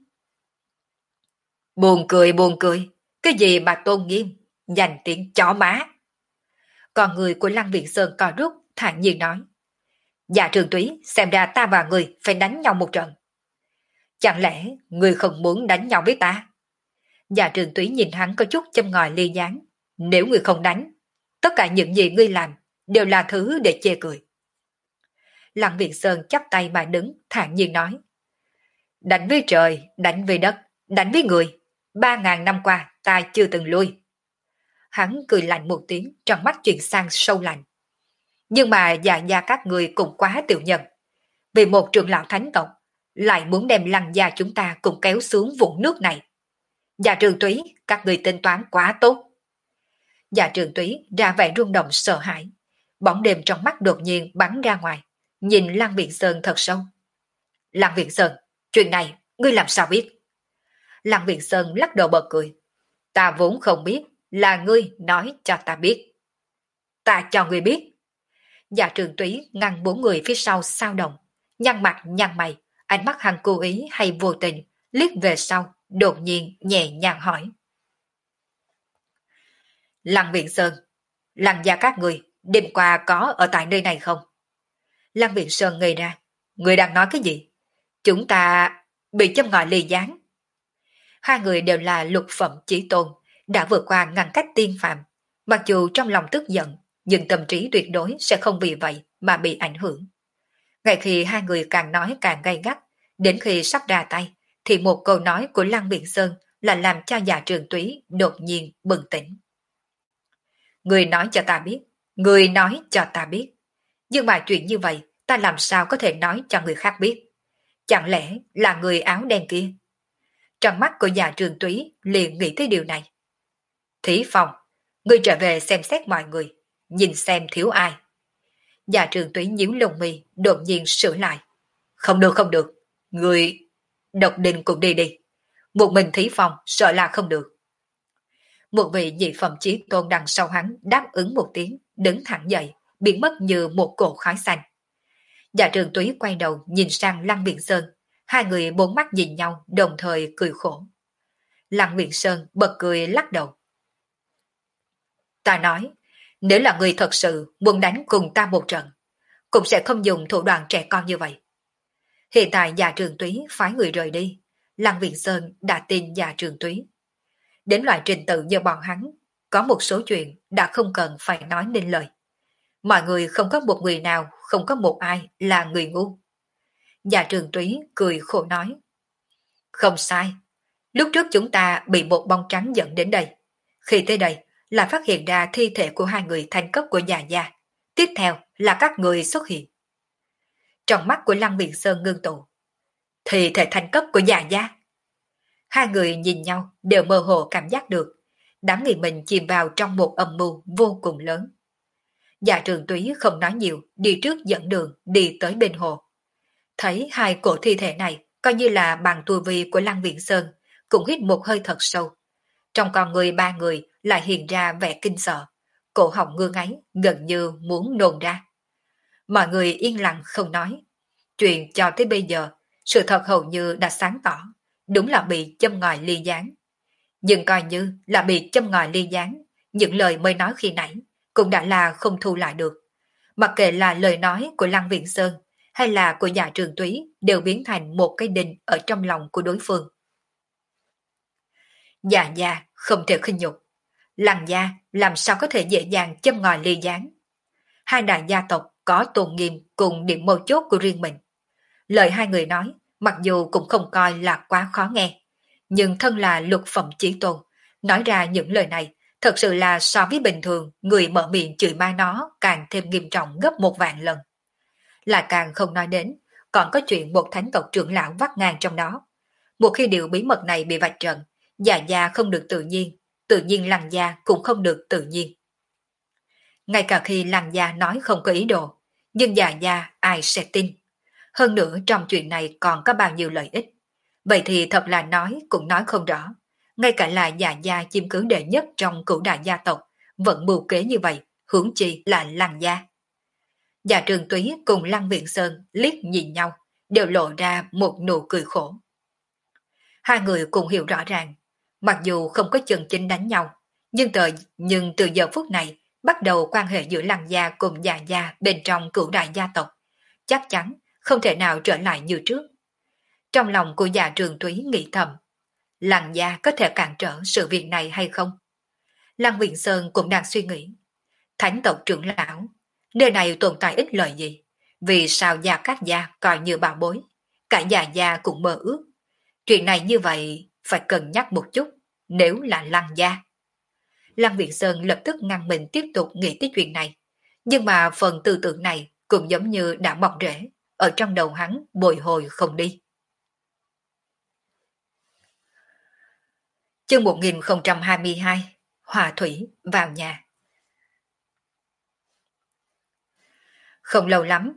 S1: Buồn cười buồn cười, cái gì mà tôn nghiêm, danh tiếng chó má. Còn người của Lăng Viện Sơn co rút, thản nhiên nói. Già Trường Túy, xem ra ta và người phải đánh nhau một trận. Chẳng lẽ người không muốn đánh nhau với ta? Già Trường Túy nhìn hắn có chút châm ngòi ly gián. Nếu người không đánh, tất cả những gì ngươi làm đều là thứ để chê cười. Lăng Viện Sơn chắp tay mà đứng, thản nhiên nói. Đánh với trời, đánh với đất, đánh với người. Ba ngàn năm qua ta chưa từng lui. Hắn cười lạnh một tiếng, trong mắt chuyển sang sâu lạnh. Nhưng mà già gia các người cũng quá tiểu nhân. Vì một trưởng lão thánh tộc, lại muốn đem Lăng gia chúng ta cùng kéo xuống vũng nước này. Già Trường Túy, các người tính toán quá tốt, Dạ Trường Túy ra vẻ rung động sợ hãi. Bóng đêm trong mắt đột nhiên bắn ra ngoài, nhìn Lăng Viễn Sơn thật sâu. Lăng Viễn Sơn, chuyện này, ngươi làm sao biết? Lăng Viễn Sơn lắc đầu bật cười. Ta vốn không biết, là ngươi nói cho ta biết. Ta cho ngươi biết. Dạ Trường Túy ngăn bốn người phía sau sao động, nhăn mặt nhăn mày, ánh mắt hắn cố ý hay vô tình, liếc về sau, đột nhiên nhẹ nhàng hỏi. Lăng Viễn Sơn, Lăng gia các người, đêm qua có ở tại nơi này không? Lăng Viễn Sơn ngây ra. Người đang nói cái gì? Chúng ta bị châm ngòi ly gián. Hai người đều là lục phẩm chí tôn, đã vượt qua ngăn cách tiên phạm. Mặc dù trong lòng tức giận, nhưng tâm trí tuyệt đối sẽ không vì vậy mà bị ảnh hưởng. Ngay khi hai người càng nói càng gay gắt, đến khi sắp ra tay, thì một câu nói của Lăng Viễn Sơn là làm cho Dạ Trường Túy đột nhiên bừng tỉnh. Người nói cho ta biết, người nói cho ta biết. Nhưng mà chuyện như vậy, ta làm sao có thể nói cho người khác biết? Chẳng lẽ là người áo đen kia? Trong mắt của Dạ Trường Túy liền nghĩ tới điều này. Thí Phong, ngươi trở về xem xét mọi người, nhìn xem thiếu ai. Dạ Trường Túy nhíu lông mi, đột nhiên sửa lại. Không được không được, người độc đình cũng đi đi. Một mình Thí Phong sợ là không được. Một vị nhị phẩm chí tôn đằng sau hắn đáp ứng một tiếng, đứng thẳng dậy, biến mất như một cột khói xanh. Dạ Trường Túy quay đầu nhìn sang Lăng Viễn Sơn, hai người bốn mắt nhìn nhau đồng thời cười khổ. Lăng Viễn Sơn bật cười lắc đầu. Ta nói, nếu là người thật sự muốn đánh cùng ta một trận, cũng sẽ không dùng thủ đoạn trẻ con như vậy. Hiện tại Dạ Trường Túy phái người rời đi, Lăng Viễn Sơn đã tin Dạ Trường Túy. Đến loại trình tự như bọn hắn, có một số chuyện đã không cần phải nói nên lời. Mọi người không có một người nào, không có một ai là người ngu. Dạ Trường Túy cười khổ nói. Không sai, lúc trước chúng ta bị một bóng trắng dẫn đến đây. Khi tới đây là phát hiện ra thi thể của hai người thành cấp của Dạ gia. Tiếp theo là các người xuất hiện. Trong mắt của Lăng Viễn Sơn ngưng tụ. Thi thể thành cấp của Dạ gia. Hai người nhìn nhau đều mơ hồ cảm giác được. Đám người mình chìm vào trong một âm mưu vô cùng lớn. Dạ Trường Túy không nói nhiều, đi trước dẫn đường, đi tới bên hồ. Thấy hai cổ thi thể này, coi như là bằng tu vi của Lăng Viễn Sơn, cũng hít một hơi thật sâu. Trong con người ba người lại hiện ra vẻ kinh sợ, cổ họng ngơ ngáy, gần như muốn nôn ra. Mọi người yên lặng không nói. Chuyện cho tới bây giờ, sự thật hầu như đã sáng tỏ, đúng là bị châm ngòi ly gián. Nhưng coi như là bị châm ngòi ly gián, những lời mới nói khi nãy cũng đã là không thu lại được. Mặc kệ là lời nói của Lăng Viễn Sơn hay là của Dạ Trường Túy đều biến thành một cái đinh ở trong lòng của đối phương. Dạ gia không thể khinh nhục, Lăng gia làm sao có thể dễ dàng châm ngòi ly gián. Hai đại gia tộc có tôn nghiêm cùng điểm mấu chốt của riêng mình. Lời hai người nói, mặc dù cũng không coi là quá khó nghe, nhưng thân là lục phẩm chí tôn, nói ra những lời này thật sự là so với bình thường người mở miệng chửi ma nó càng thêm nghiêm trọng gấp một vạn lần. Là càng không nói đến, còn có chuyện một thánh tộc trưởng lão vắt ngang trong đó. Một khi điều bí mật này bị vạch trần, Dạ gia không được tự nhiên, tự nhiên Lăng gia cũng không được tự nhiên. Ngay cả khi Lăng gia nói không có ý đồ, nhưng Dạ gia ai sẽ tin. Hơn nữa trong chuyện này còn có bao nhiêu lợi ích. Vậy thì thật là nói cũng nói không rõ. Ngay cả là Dạ gia chiếm cứ đệ nhất trong cửu đại gia tộc vẫn mưu kế như vậy, hướng chi là Lăng gia. Dạ Trường Túy cùng Lăng Viễn Sơn liếc nhìn nhau, đều lộ ra một nụ cười khổ. Hai người cùng hiểu rõ ràng, mặc dù không có chân chính đánh nhau, nhưng từ, nhưng từ giờ phút này bắt đầu quan hệ giữa Lăng gia cùng Dạ gia bên trong cửu đại gia tộc, chắc chắn không thể nào trở lại như trước. Trong lòng của Dạ Trường Túy nghĩ thầm, Lăng gia có thể cản trở sự việc này hay không? Lăng Viễn Sơn cũng đang suy nghĩ, thánh tộc trưởng lão, nơi này tồn tại ích lợi gì? Vì sao Gia Cát gia coi như bảo bối, cả Dạ gia cũng mơ ước. Chuyện này như vậy phải cân nhắc một chút, nếu là Lăng gia. Lăng Viễn Sơn lập tức ngăn mình tiếp tục nghĩ tới chuyện này, nhưng mà phần tư tưởng này cũng giống như đã mọc rễ, ở trong đầu hắn bồi hồi không đi. Chương một nghìn không trăm hai mươi hai Hòa thủy vào nhà. Không lâu lắm,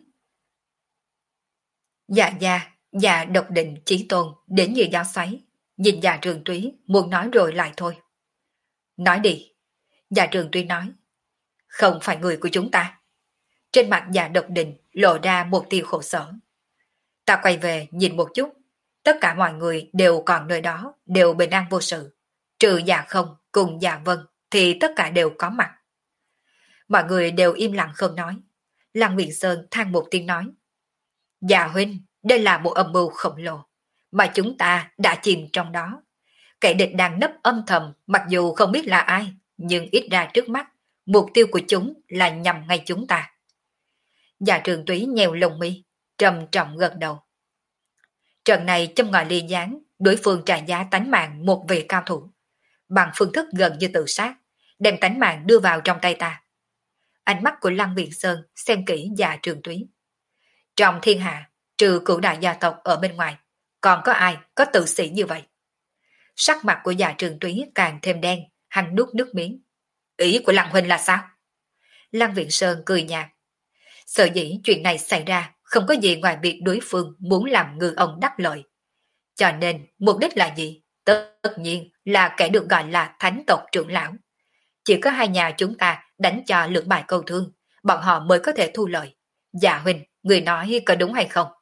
S1: dạ gia, dạ độc định chí tôn đến như gió xoáy, nhìn dạ trường túy muốn nói rồi lại thôi. Nói đi, dạ trường túy nói, không phải người của chúng ta. Trên mặt dạ độc định lộ ra một tia khổ sở. Ta quay về nhìn một chút, tất cả mọi người đều còn nơi đó, đều bình an vô sự. Trừ dạ không cùng dạ vân thì tất cả đều có mặt. Mọi người đều im lặng không nói. Lăng Viễn Sơn than một tiếng nói, dạ huynh, đây là một âm mưu khổng lồ, mà chúng ta đã chìm trong đó. Kẻ địch đang nấp âm thầm, mặc dù không biết là ai, nhưng ít ra trước mắt, mục tiêu của chúng là nhằm ngay chúng ta. Dạ trường túy nhèo lông mi, trầm trọng gật đầu. Trận này trong ngòi ly gián, đối phương trả giá tánh mạng một vị cao thủ, bằng phương thức gần như tự sát, đem tánh mạng đưa vào trong tay ta. Ánh mắt của Lăng Viễn Sơn xem kỹ dạ trường túy. Trong thiên hạ, trừ cửu đại gia tộc ở bên ngoài, còn có ai có tự sĩ như vậy? Sắc mặt của dạ trường túy càng thêm đen, hắn nuốt nước miếng. Ý của Lăng huynh là sao? Lăng Viễn Sơn cười nhạt. Sở dĩ chuyện này xảy ra không có gì ngoài việc đối phương muốn làm ngư ông đắc lợi. Cho nên mục đích là gì? Tất nhiên là kẻ được gọi là thánh tộc trưởng lão. Chỉ có hai nhà chúng ta đánh cho lưỡng bại câu thương, bọn họ mới có thể thu lợi. Dạ huynh, người nói có đúng hay không?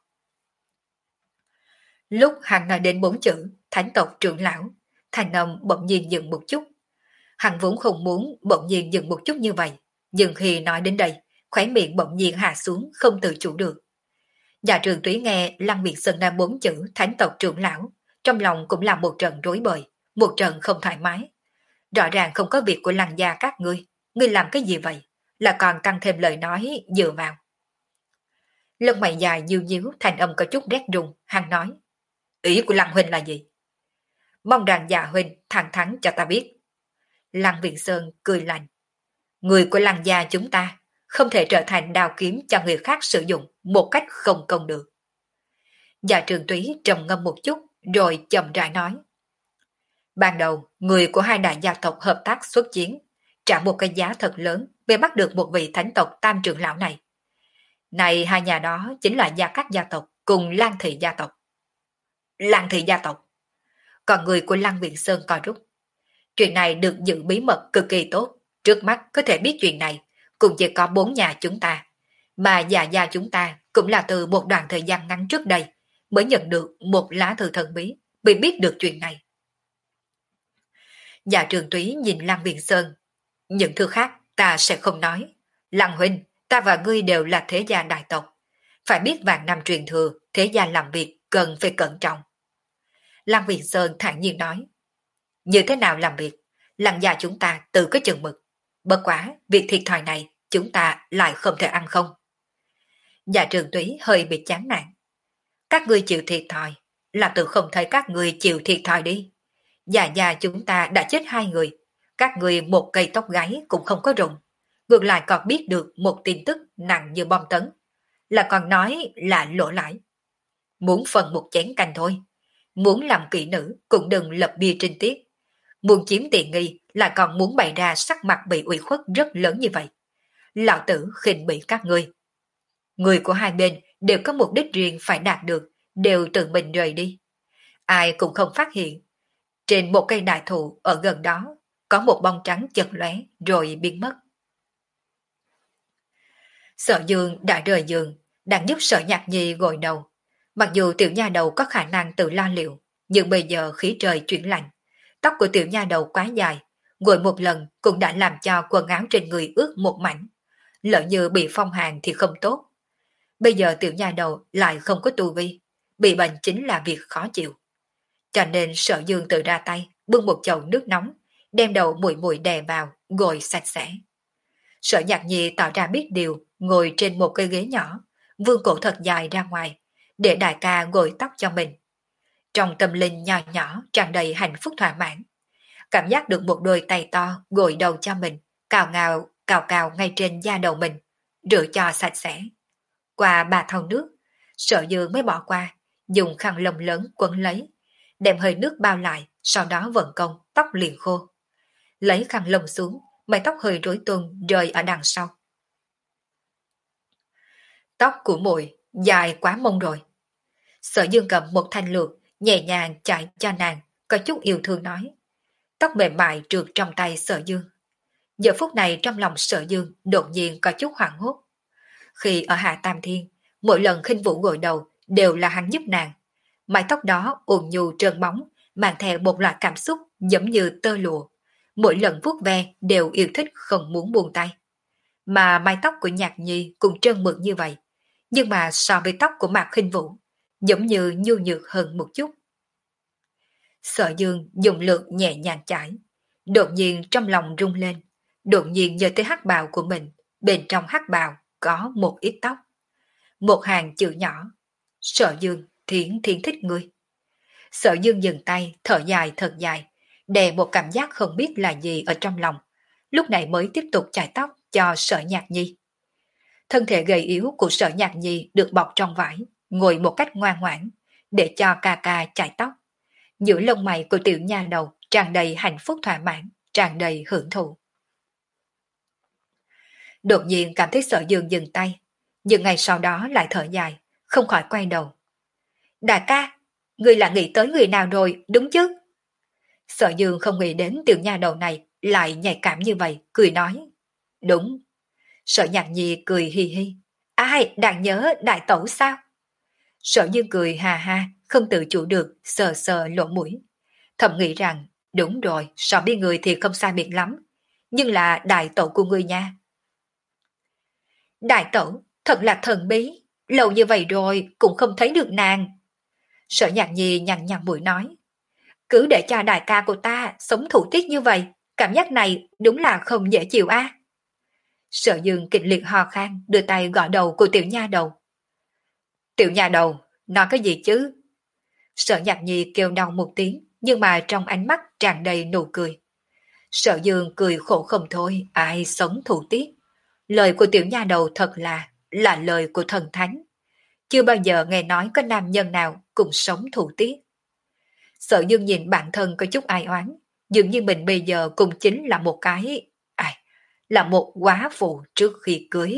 S1: Lúc hắn nói đến bốn chữ thánh tộc trưởng lão, thành âm bỗng nhiên dừng một chút. Hắn vốn không muốn bỗng nhiên dừng một chút như vậy, nhưng khi nói đến đây, khóe miệng bỗng nhiên hạ xuống không tự chủ được. Dạ trường túy nghe Lăng Viễn Sơn nam bốn chữ thánh tộc trưởng lão, trong lòng cũng là một trận rối bời, một trận không thoải mái. Rõ ràng không có việc của Lăng gia các ngươi, ngươi làm cái gì vậy? Là còn tăng thêm lời nói dựa vào. Lông mày dài nhíu nhíu, thành âm có chút rét run, hắn nói. Ý của Lăng huynh là gì? Mong rằng dạ huynh thẳng thắn cho ta biết. Lăng Viễn Sơn cười lạnh. Người của Lăng gia chúng ta không thể trở thành đao kiếm cho người khác sử dụng một cách không công được. Dạ trường túy trầm ngâm một chút rồi chậm rãi nói. Ban đầu, người của hai đại gia tộc hợp tác xuất chiến, trả một cái giá thật lớn để bắt được một vị thánh tộc tam trưởng lão này. Này hai nhà đó chính là Gia Cát gia tộc cùng Lan Thị gia tộc. Lan Thị gia tộc. Còn người của Lăng Viễn Sơn coi rút. Chuyện này được giữ bí mật cực kỳ tốt. Trước mắt có thể biết chuyện này cũng chỉ có bốn nhà chúng ta. Mà gia gia chúng ta cũng là từ một đoạn thời gian ngắn trước đây mới nhận được một lá thư thần bí bị biết được chuyện này. Dạ trường túy nhìn Lăng Viễn Sơn. Những thứ khác ta sẽ không nói. Lăng huynh, ta và ngươi đều là thế gia đại tộc. Phải biết vạn năm truyền thừa, thế gia làm việc cần phải cẩn trọng. Lăng Viễn Sơn thản nhiên nói. Như thế nào làm việc? Lăng gia chúng ta tự có chừng mực. Bất quá, việc thiệt thòi này chúng ta lại không thể ăn không. Dạ trường túy hơi bị chán nản. Các ngươi chịu thiệt thòi, là tự không thấy các ngươi chịu thiệt thòi đi. Dạ dạ chúng ta đã chết hai người, các ngươi một cây tóc gáy cũng không có rụng. Ngược lại còn biết được một tin tức nặng như bom tấn, là còn nói là lỗ lãi. Muốn phần một chén canh thôi, muốn làm kỹ nữ cũng đừng lập bia trinh tiết. Muốn chiếm tiện nghi là còn muốn bày ra sắc mặt bị ủy khuất rất lớn như vậy. Lão tử khinh bỉ các ngươi. Người của hai bên đều có mục đích riêng phải đạt được, đều tự mình rời đi. Ai cũng không phát hiện. Trên một cây đại thụ ở gần đó, có một bông trắng chật lóe rồi biến mất. Sở Dương đã rời giường, đang giúp Sở Nhạc Nhi gội đầu. Mặc dù tiểu nha đầu có khả năng tự lo liệu, nhưng bây giờ khí trời chuyển lạnh. Tóc của tiểu nha đầu quá dài, gội một lần cũng đã làm cho quần áo trên người ướt một mảnh. Lỡ như bị phong hàn thì không tốt. Bây giờ tiểu nha đầu lại không có tu vi, bị bệnh chính là việc khó chịu. Cho nên Sở Dương tự ra tay, bưng một chậu nước nóng, đem đầu muội muội đè vào, gội sạch sẽ. Sở Nhạc Nhi tỏ ra biết điều, ngồi trên một cây ghế nhỏ, vươn cổ thật dài ra ngoài, để đại ca gội tóc cho mình. Trong tâm linh nhỏ nhỏ tràn đầy hạnh phúc thỏa mãn. Cảm giác được một đôi tay to gội đầu cho mình, cào ngào, cào cào ngay trên da đầu mình, rửa cho sạch sẽ. Qua ba thau nước, Sở Dương mới bỏ qua, dùng khăn lông lớn quấn lấy, đem hơi nước bao lại, sau đó vận công, tóc liền khô. lấy khăn lông xuống, mái tóc hơi rối tung rơi ở đằng sau. Tóc của muội dài quá mông rồi. Sở Dương cầm một thanh lược, nhẹ nhàng chải cho nàng, có chút yêu thương nói. Tóc mềm mại trượt trong tay Sở Dương. Giờ phút này trong lòng Sở Dương đột nhiên có chút hoảng hốt. Khi ở Hạ Tam Thiên, mỗi lần khinh vũ gội đầu đều là hắn giúp nàng. Mái tóc đó ôn nhu trơn bóng, mang theo một loại cảm xúc giống như tơ lụa. Mỗi lần vuốt ve đều yêu thích không muốn buông tay. Mà mái tóc của Nhạc Nhi cũng trơn mượt như vậy. Nhưng mà so với tóc của Mạc Khinh Vũ, giống như nhu nhược hơn một chút. Sở Dương dùng lược nhẹ nhàng chải. Đột nhiên trong lòng rung lên. Đột nhiên nhớ tới hắc bào của mình. Bên trong hắc bào có một ít tóc. Một hàng chữ nhỏ. Sở Dương, thiến thiến thích ngươi. Sở Dương dừng tay, thở dài thật dài. Đè một cảm giác không biết là gì ở trong lòng. Lúc này mới tiếp tục chải tóc cho Sở Nhạc Nhi. Thân thể gầy yếu của Sở Nhạc Nhi được bọc trong vải, ngồi một cách ngoan ngoãn, để cho ca ca chải tóc. Giữa lông mày của tiểu nha đầu tràn đầy hạnh phúc thỏa mãn, tràn đầy hưởng thụ. Đột nhiên cảm thấy Sở Dương dừng tay, nhưng ngày sau đó lại thở dài, không khỏi quay đầu. Đại ca, người là nghĩ tới người nào rồi, đúng chứ? Sở Dương không nghĩ đến tiểu nha đầu này lại nhạy cảm như vậy, cười nói. Đúng. Sở Nhạc Nhi cười hi hi. Ai, đang nhớ đại tẩu sao? Sở Dương cười hà ha, không tự chủ được, sờ sờ lỗ mũi. Thầm nghĩ rằng, đúng rồi, so với người thì không sai biệt lắm. Nhưng là đại tẩu của người nha. Đại tẩu, thật là thần bí. Lâu như vậy rồi cũng không thấy được nàng. Sở Nhạc Nhi nhằn nhằn mũi nói. Cứ để cho đại ca của ta sống thủ tiết như vậy, cảm giác này đúng là không dễ chịu a. Sở Dương kịch liệt ho khan, đưa tay gõ đầu của tiểu nha đầu. Tiểu nha đầu, nói cái gì chứ? Sở Nhạc Nhi kêu đau một tiếng, nhưng mà trong ánh mắt tràn đầy nụ cười. Sở Dương cười khổ không thôi, ai sống thủ tiết. Lời của tiểu nha đầu thật là, là lời của thần thánh. Chưa bao giờ nghe nói có nam nhân nào cùng sống thủ tiết. Sở Dương nhìn bản thân có chút ai oán, dường như mình bây giờ cũng chính là một cái, ai, là một quá phụ trước khi cưới.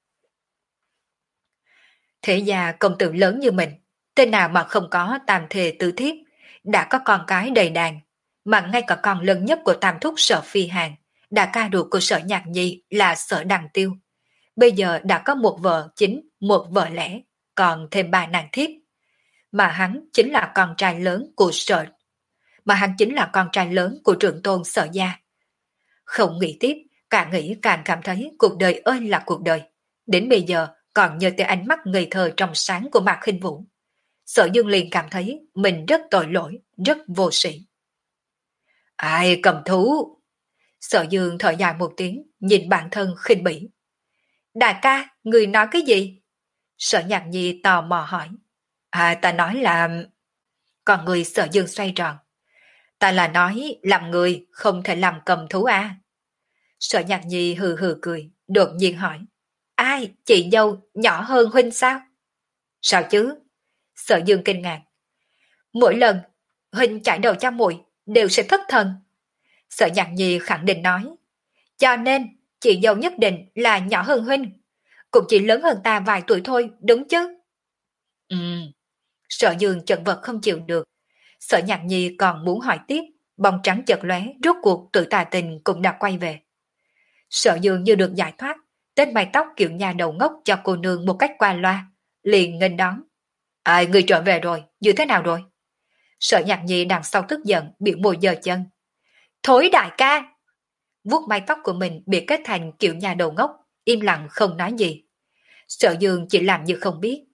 S1: Thế gia công tử lớn như mình, tên nào mà không có tam thề tứ thiết, đã có con cái đầy đàn, mà ngay cả con lớn nhất của tam thúc Sở Phi Hàn, đã ca ruột của Sở Nhạc Nhi là Sở Đằng Tiêu. Bây giờ đã có một vợ chính, một vợ lẽ, còn thêm ba nàng thiếp. Mà hắn chính là con trai lớn của Sở, mà hắn chính là con trai lớn của trưởng tôn Sở Gia. Không nghĩ tiếp, càng nghĩ càng cảm thấy cuộc đời ơi là cuộc đời. Đến bây giờ còn nhớ tới ánh mắt ngây thơ trong sáng của Mạc Khinh Vũ. Sở Dương liền cảm thấy mình rất tội lỗi, rất vô sĩ. Ai cầm thú? Sở Dương thở dài một tiếng, nhìn bản thân khinh bỉ. Đại ca, người nói cái gì? Sở Nhạc Nhi tò mò hỏi. À, ta nói là... Còn người Sở Dương xoay tròn. Ta là nói làm người không thể làm cầm thú à? Sở Nhạc Nhi hừ hừ cười, đột nhiên hỏi. Ai, chị dâu nhỏ hơn huynh sao? Sao chứ? Sở Dương kinh ngạc. Mỗi lần huynh chải đầu cho muội đều sẽ thất thần. Sở Nhạc Nhi khẳng định nói. Cho nên chị dâu nhất định là nhỏ hơn huynh, cũng chỉ lớn hơn ta vài tuổi thôi, đúng chứ? Ừ. Sở Dương chật vật không chịu được. Sở Nhạc Nhi còn muốn hỏi tiếp, bóng trắng chợt lóe, rốt cuộc tự tà tình cũng đã quay về. Sở Dương như được giải thoát, tên mái tóc kiểu nhà đầu ngốc cho cô nương một cách qua loa, liền nghênh đón. Ai, người trở về rồi, như thế nào rồi? Sở Nhạc Nhi đằng sau tức giận, biểu môi giơ chân. Thối đại ca! Vuốt mái tóc của mình bị kết thành kiểu nhà đầu ngốc, im lặng không nói gì. Sở Dương chỉ làm như không biết.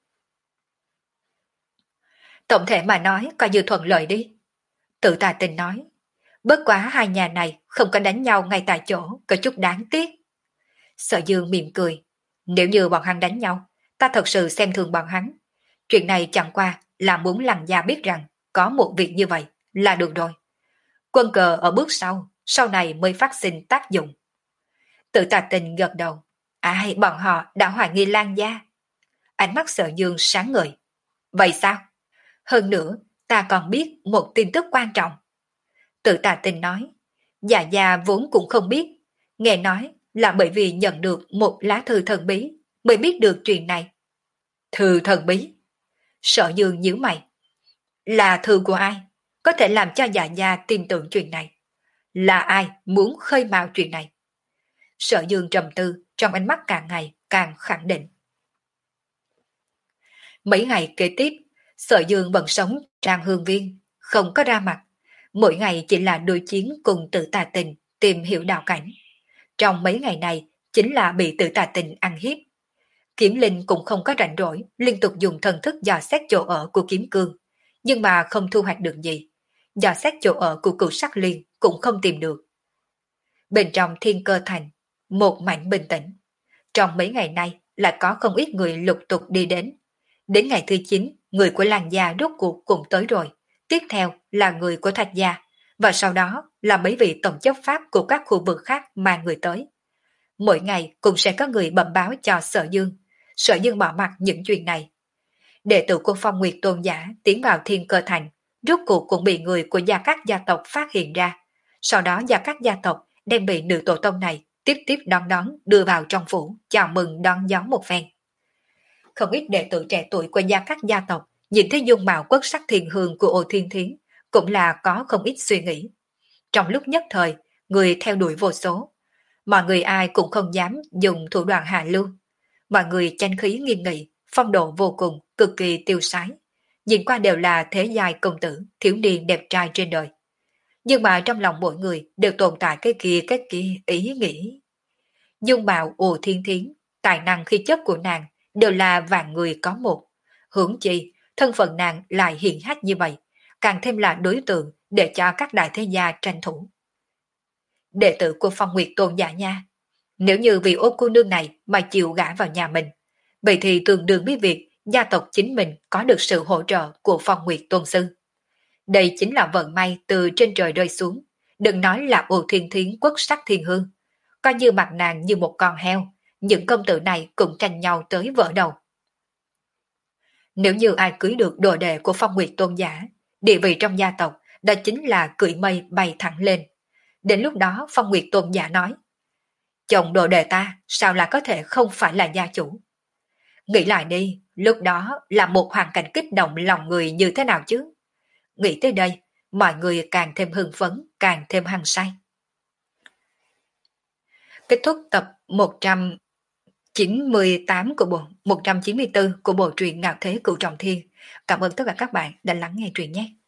S1: Tổng thể mà nói coi như thuận lợi đi. Tự tà tình nói. Bất quá hai nhà này không có đánh nhau ngay tại chỗ, có chút đáng tiếc. Sở Dương mỉm cười. Nếu như bọn hắn đánh nhau, ta thật sự xem thường bọn hắn. Chuyện này chẳng qua là muốn lằn da biết rằng có một việc như vậy là được rồi. Quân cờ ở bước sau, sau này mới phát sinh tác dụng. Tự tà tình gật đầu. Ai, bọn họ đã hoài nghi Lan gia. Ánh mắt Sở Dương sáng ngời. Vậy sao? Hơn nữa, ta còn biết một tin tức quan trọng. Tự tà tình nói. Già già vốn cũng không biết, nghe nói là bởi vì nhận được một lá thư thần bí mới biết được chuyện này. Thư thần bí? Sở Dương nhíu mày. Là thư của ai? Có thể làm cho già già tin tưởng chuyện này? Là ai muốn khơi mào chuyện này? Sở Dương trầm tư, trong ánh mắt càng ngày càng khẳng định. Mấy ngày kế tiếp, Sở Dương vẫn sống trang hương viên, không có ra mặt. Mỗi ngày chỉ là đối chiến cùng tự tà tình, tìm hiểu đạo cảnh. Trong mấy ngày này, chính là bị tự tà tình ăn hiếp. Kiếm Linh cũng không có rảnh rỗi, liên tục dùng thần thức dò xét chỗ ở của Kiếm Cương, nhưng mà không thu hoạch được gì. Dò xét chỗ ở của cửu sắc liên cũng không tìm được. Bên trong Thiên Cơ Thành, một mảnh bình tĩnh. Trong mấy ngày nay lại có không ít người lục tục đi đến. Đến ngày thứ chín, người của làng gia rốt cuộc cũng tới rồi. Tiếp theo là người của Thạch gia, và sau đó là mấy vị tổng chấp pháp của các khu vực khác mang người tới. Mỗi ngày cũng sẽ có người bẩm báo cho Sở Dương. Sở Dương bỏ mặt những chuyện này. Đệ tử của Phong Nguyệt Tôn giả tiến vào Thiên Cơ Thành, rốt cuộc cũng bị người của gia các gia tộc phát hiện ra. Sau đó gia các gia tộc đem bị nữ tổ tông này tiếp tiếp đón đón đưa vào trong phủ, chào mừng đón gió một phen. Không ít đệ tử trẻ tuổi của gia các gia tộc nhìn thấy dung mạo quốc sắc thiền hương của Ô Thiên Thiến cũng là có không ít suy nghĩ. Trong lúc nhất thời, người theo đuổi vô số. Mọi người ai cũng không dám dùng thủ đoạn hạ lưu. Mọi người tranh khí nghiêm nghị, phong độ vô cùng, cực kỳ tiêu sái. Nhìn qua đều là thế giai công tử, thiếu niên đẹp trai trên đời. Nhưng mà trong lòng mỗi người đều tồn tại cái kia cái kia ý nghĩ. Dung mạo Ô Thiên Thiến, tài năng khí chất của nàng đều là vạn người có một. Hưởng chi, thân phận nàng lại hiển hách như vậy, càng thêm là đối tượng để cho các đại thế gia tranh thủ. Đệ tử của Phong Nguyệt Tôn giả nha, nếu như vì Ô cô nương này mà chịu gả vào nhà mình, vậy thì tương đương với việc gia tộc chính mình có được sự hỗ trợ của Phong Nguyệt Tôn sư. Đây chính là vận may từ trên trời rơi xuống, đừng nói là Ô Thiên Thiến quốc sắc thiên hương, coi như mặt nàng như một con heo, những công tử này cũng tranh nhau tới vỡ đầu. Nếu như ai cưới được đồ đệ của Phong Nguyệt Tôn giả, địa vị trong gia tộc đó chính là cưỡi mây bay thẳng lên. Đến lúc đó Phong Nguyệt Tôn giả nói, chồng đồ đệ ta sao là có thể không phải là gia chủ. Nghĩ lại đi, lúc đó là một hoàn cảnh kích động lòng người như thế nào chứ? Nghĩ tới đây, mọi người càng thêm hưng phấn, càng thêm hăng say. Kết thúc tập một trăm chín mươi tám của bộ một trăm chín mươi tư của bộ truyện Ngạo Thế Cửu Trọng Thiên. Cảm ơn tất cả các bạn đã lắng nghe truyện nhé.